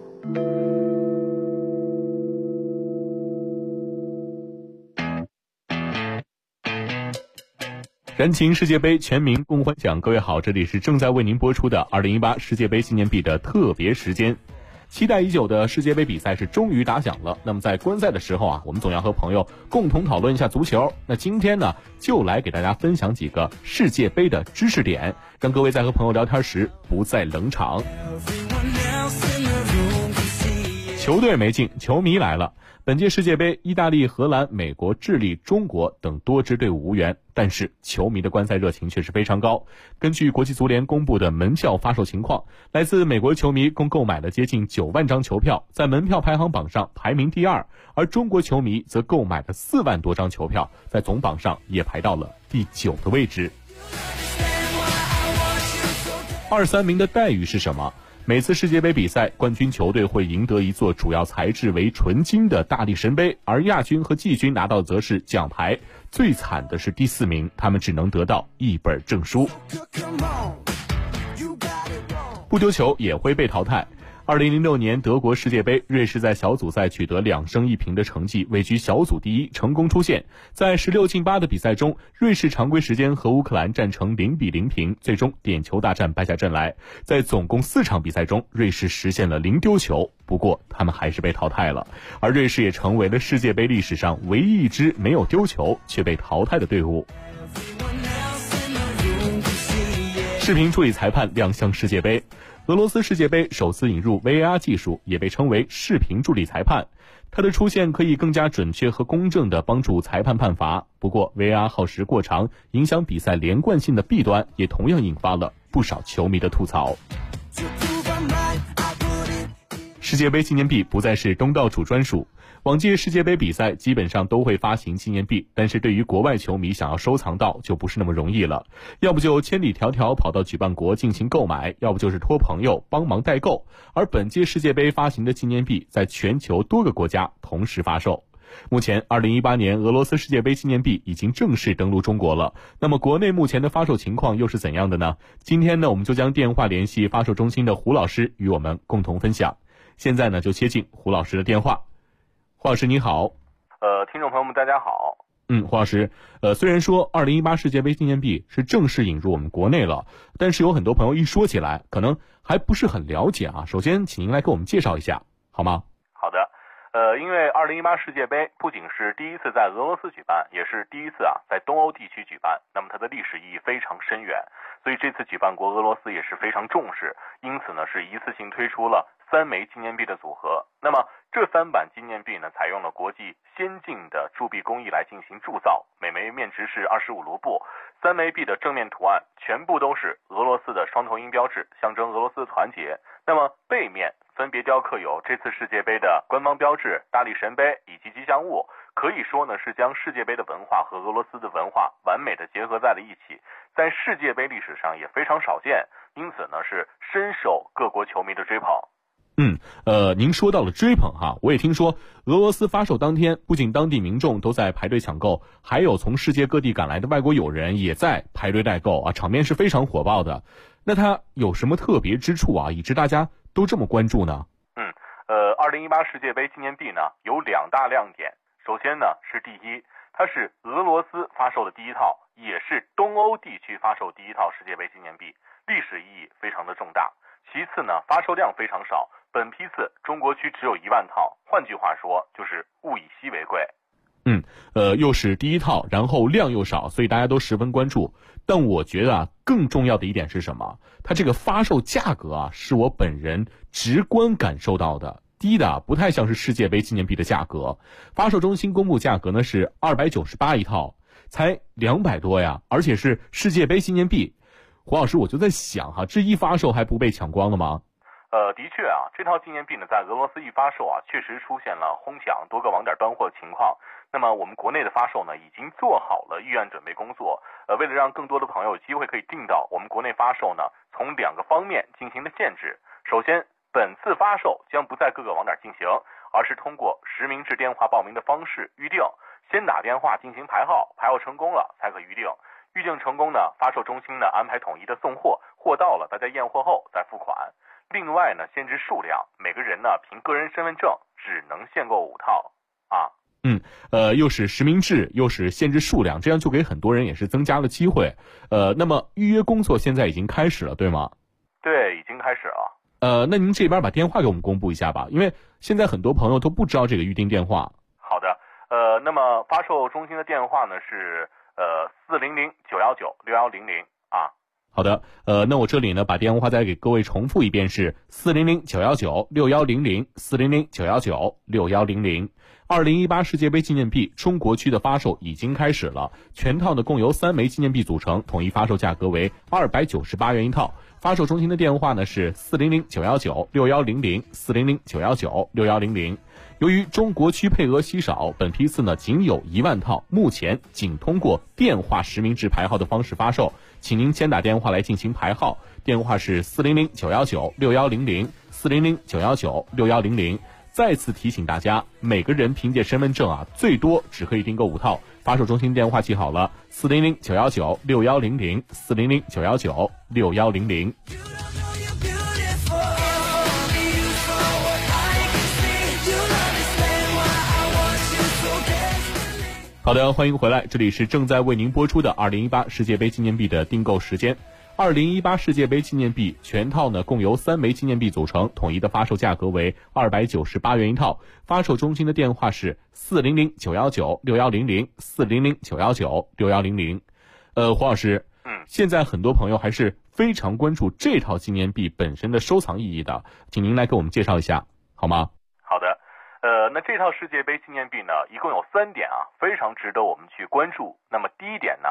燃情世界杯，全民共欢享。各位好，这里是正在为您播出的2018世界杯纪念币的特别时间。期待已久的世界杯比赛是终于打响了。那么在观赛的时候啊，我们总要和朋友共同讨论一下足球。那今天呢，就来给大家分享几个世界杯的知识点，让各位在和朋友聊天时不再冷场。球队没进，球迷来了。本届世界杯，意大利、荷兰、美国、智利、中国等多支队伍无缘，但是球迷的观赛热情却是非常高。根据国际足联公布的门票发售情况，来自美国球迷共购买了接近9万张球票，在门票排行榜上排名第2，而中国球迷则购买了4万多张球票，在总榜上也排到了第9的位置。2、3名的待遇是什么？每次世界杯比赛，冠军球队会赢得一座主要材质为纯金的大力神杯，而亚军和季军拿到则是奖牌。最惨的是第4名，他们只能得到1本证书。不丢球也会被淘汰。2006年德国世界杯，瑞士在小组赛取得2胜1平的成绩，位居小组第1，成功出线。在16进8的比赛中，瑞士常规时间和乌克兰战成0-0平，最终点球大战败下阵来。在总共4场比赛中，瑞士实现了0丢球，不过他们还是被淘汰了。而瑞士也成为了世界杯历史上唯一一支没有丢球却被淘汰的队伍。视频处理裁判亮相世界杯。俄罗斯世界杯首次引入 VAR 技术，也被称为视频助理裁判。它的出现可以更加准确和公正地帮助裁判判罚。不过 VAR 耗时过长，影响比赛连贯性的弊端也同样引发了不少球迷的吐槽。 世界杯纪念币不再是东道主专属。往届世界杯比赛基本上都会发行纪念币，但是对于国外球迷想要收藏到就不是那么容易了，要不就千里迢迢跑到举办国进行购买，要不就是托朋友帮忙代购。而本届世界杯发行的纪念币在全球多个国家同时发售。目前2018年俄罗斯世界杯纪念币已经正式登陆中国了，那么国内目前的发售情况又是怎样的呢？今天呢，我们就将电话联系发售中心的胡老师与我们共同分享。现在呢，就接进胡老师的电话。胡老师你好。 听众朋友们大家好。 胡老师，虽然说2018世界杯纪念币是正式引入我们国内了，但是有很多朋友一说起来可能还不是很了解啊。首先请您来给我们介绍一下好吗？ 好的。因为2018世界杯不仅是第一次在俄罗斯举办，也是第一次在东欧地区举办，那么它的历史意义非常深远，所以这次举办国俄罗斯也是非常重视，因此呢是一次性推出了3枚纪念币的组合。那么这3版纪念币呢，采用了国际先进的铸币工艺来进行铸造，每枚面值是25卢布。3枚币的正面图案全部都是俄罗斯的双头鹰标志，象征俄罗斯的团结。那么背面分别雕刻有这次世界杯的官方标志、大力神杯以及吉祥物，可以说呢是将世界杯的文化和俄罗斯的文化完美的结合在了一起，在世界杯历史上也非常少见，因此呢是深受各国球迷的追捧。 您说到了追捧哈，我也听说俄罗斯发售当天，不仅当地民众都在排队抢购，还有从世界各地赶来的外国友人也在排队代购啊，场面是非常火爆的。那它有什么特别之处啊，以致大家都这么关注呢 ？2018世界杯纪念币呢有2大亮点。首先呢是第一，它是俄罗斯发售的第一套，也是东欧地区发售第一套世界杯纪念币，历史意义非常的重大。其次呢，发售量非常少，本批次中国区只有1万套，换句话说就是物以稀为贵。 又是第一套，然后量又少，所以大家都十分关注。但我觉得更重要的一点是什么？它这个发售价格是我本人直观感受到的，低的不太像是世界杯纪念币的价格。发售中心公布价格呢是298一套，才200多呀，而且是世界杯纪念币。胡老师，我就在想这一发售还不被抢光了吗？ 的确这套纪念币呢，在俄罗斯一发售确实出现了哄抢，多个网点断货情况。那么我们国内的发售呢，已经做好了预案准备工作。为了让更多的朋友有机会可以订到，我们国内发售呢，从2个方面进行了限制。首先，本次发售将不在各个网点进行，而是通过实名制电话报名的方式预定，先打电话进行排号，排号成功了才可预定。预定成功呢，发售中心呢安排统一的送货，货到了大家验货后再付款。另外呢，限制数量，每个人呢凭个人身份证只能限购5套又是实名制，又是限制数量，这样就给很多人也是增加了机会。那么预约工作现在已经开始了，对吗？ 对，已经开始了。 那您这边把电话给我们公布一下吧，因为现在很多朋友都不知道这个预订电话。 好的，那么发售中心的电话呢是400-919-6100 好的，那我这里呢把电话再给各位重复一遍，是400-919-6100 400-919-6100。2018世界杯纪念币中国区的发售已经开始了，全套呢共由3枚纪念币组成，统一发售价格为298元一套。发售中心的电话呢是400-919-6100 400-919-6100。由于中国区配额稀少，本批次呢仅有1万套，目前仅通过电话实名制排号的方式发售，请您先打电话来进行排号，电话是400-919-6100 400-919-6100。再次提醒大家，每个人凭借身份证最多只可以订购5套。发售中心电话记好了，400-919-6100 400-919-6100。好的，欢迎回来，这里是正在为您播出的2018世界杯纪念币的订购时间。2018世界杯纪念币全套呢共由3枚纪念币组成，统一的发售价格为298元一套。发售中心的电话是400-919-6100 400-919-6100。胡老师，现在很多朋友还是非常关注这套纪念币本身的收藏意义的，请您来给我们介绍一下好吗？ 好的，那这套世界杯纪念币呢，一共有3点非常值得我们去关注。那么第一点呢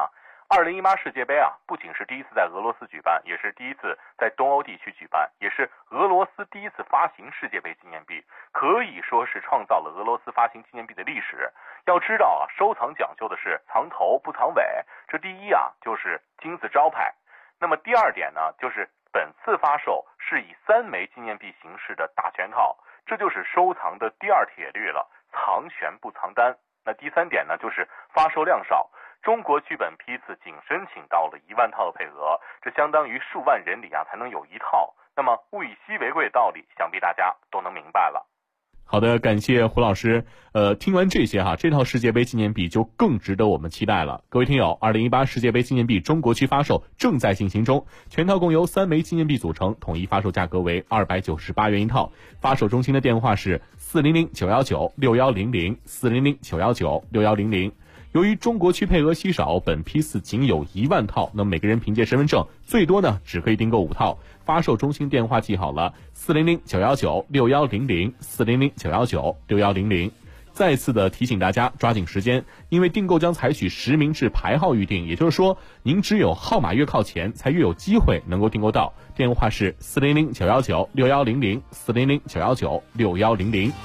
2018世界杯啊，不仅是第一次在俄罗斯举办，也是第一次在东欧地区举办，也是俄罗斯第一次发行世界杯纪念币，可以说是创造了俄罗斯发行纪念币的历史。要知道啊，收藏讲究的是藏头不藏尾，这第一啊就是金字招牌。那么第二点呢，就是本次发售是以3枚纪念币形式的大全套，这就是收藏的第二铁律了，藏权不藏单。那第3点呢，就是发售量少，中国剧本批次仅申请到了1万套的配额，这相当于数万人里啊才能有1套。那么物以稀为贵的道理，想必大家都能明白了。 好的，感谢胡老师。听完这些这套世界杯纪念币就更值得我们期待了。各位听友，2018世界杯纪念币中国区发售正在进行中，全套共由3枚纪念币组成，统一发售价格为298元一套。发售中心的电话是400-919-6100 400-919-6100。由于中国区配额稀少，本批次仅有1万套，那每个人凭借身份证最多呢只可以订购5套。发售中心电话记好了，400-919-6100 400-919-6100。再次的提醒大家抓紧时间，因为订购将采取实名制排号预订，也就是说您只有号码越靠前才越有机会能够订购到。电话是400-919-6100 400-919-6100。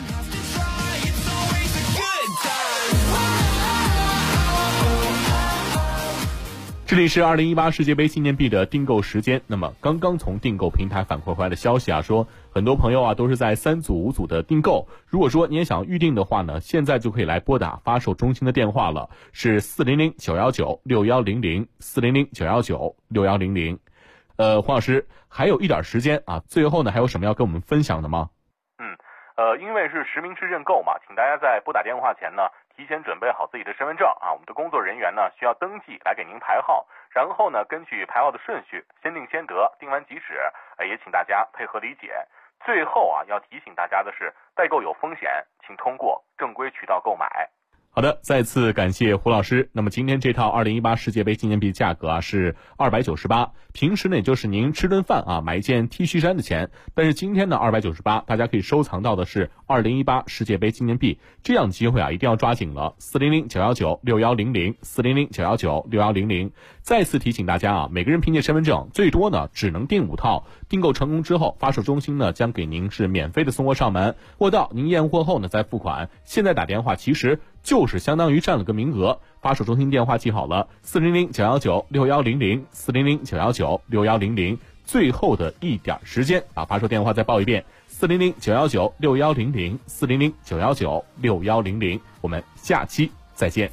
这里是2018世界杯纪念币的订购时间。那么刚刚从订购平台反馈回来的消息说很多朋友都是在3组5组的订购。如果说你也想预定的话呢，现在就可以来拨打发售中心的电话了，是400-919-6100 400-919-6100。黄老师还有一点时间最后呢还有什么要跟我们分享的吗？ 因为是实名制认购嘛，请大家在拨打电话前呢提前准备好自己的身份证我们的工作人员呢需要登记来给您排号，然后呢根据排号的顺序先定先得，定完即止，也请大家配合理解。最后要提醒大家的是，代购有风险，请通过正规渠道购买。 好的，再次感谢胡老师。那么今天这套2018世界杯纪念币价格是298，平时呢也就是您吃顿饭买一件 T 恤衫的钱，但是今天呢298，大家可以收藏到的是2018世界杯纪念币，这样机会一定要抓紧了。400-919-6100 400-919-6100。再次提醒大家每个人凭借身份证最多呢只能订5套，订购成功之后，发售中心呢将给您是免费的送货上门，货到您验货后呢再付款。现在打电话其实就是相当于占了个名额。发售中心电话记好了，400-919-6100 400-919-6100。最后的一点时间发售电话再报一遍，400-919-6100 400-919-6100。我们下期再见。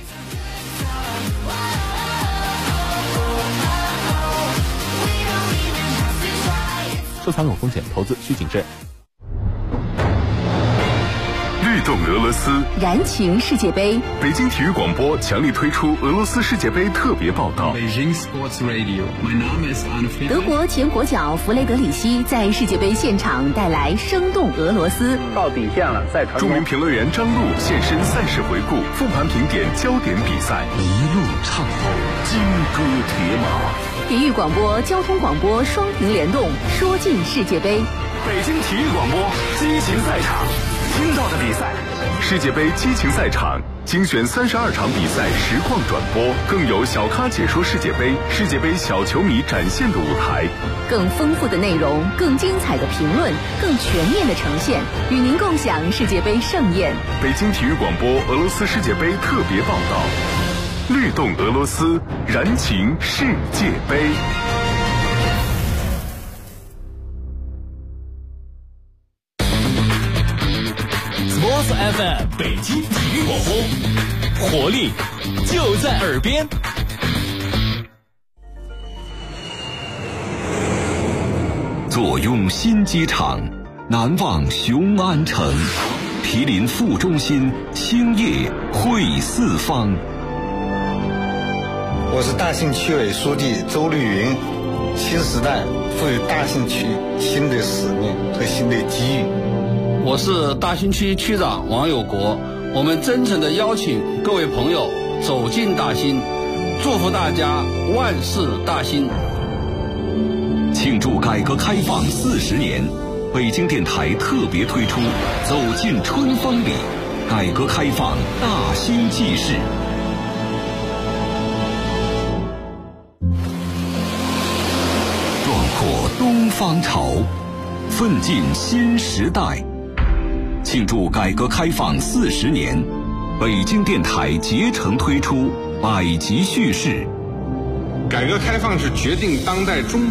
收藏有风险，投资需谨慎。 律动俄罗斯， 燃情世界杯。 北京体育广播强力推出俄罗斯世界杯特别报道。 德国前国脚弗雷德里希在世界杯现场带来生动俄罗斯。 到底线了，赛传。 著名评论员张璐现身赛事回顾，复盘评点焦点比赛，一路畅通，金戈铁马。 体育广播、交通广播双屏联动，说尽世界杯。 北京体育广播激情赛场，听到的比赛，世界杯激情赛场精选32场比赛实况转播，更有小咖解说世界杯，世界杯小球迷展现的舞台， 更丰富的内容，更精彩的评论，更全面的呈现，与您共享世界杯盛宴。 北京体育广播俄罗斯世界杯特别报道，律动俄罗斯，燃情世界杯。 FM 北京体育广播，活力就在耳边。 坐拥新机场，难忘雄安城，毗邻副中心，兴业汇四方。 我是大兴区委书记周绿云。新时代赋予大兴区新的使命和新的机遇。 我是大兴区区长王有国，我们真诚地邀请各位朋友走进大兴，祝福大家万事大兴。 庆祝改革开放40年，北京电台特别推出《走进春风里》，改革开放大兴纪事。 方潮，奋进新时代。庆祝改革开放40年，北京电台竭诚推出百集叙事。 改革开放是决定当代中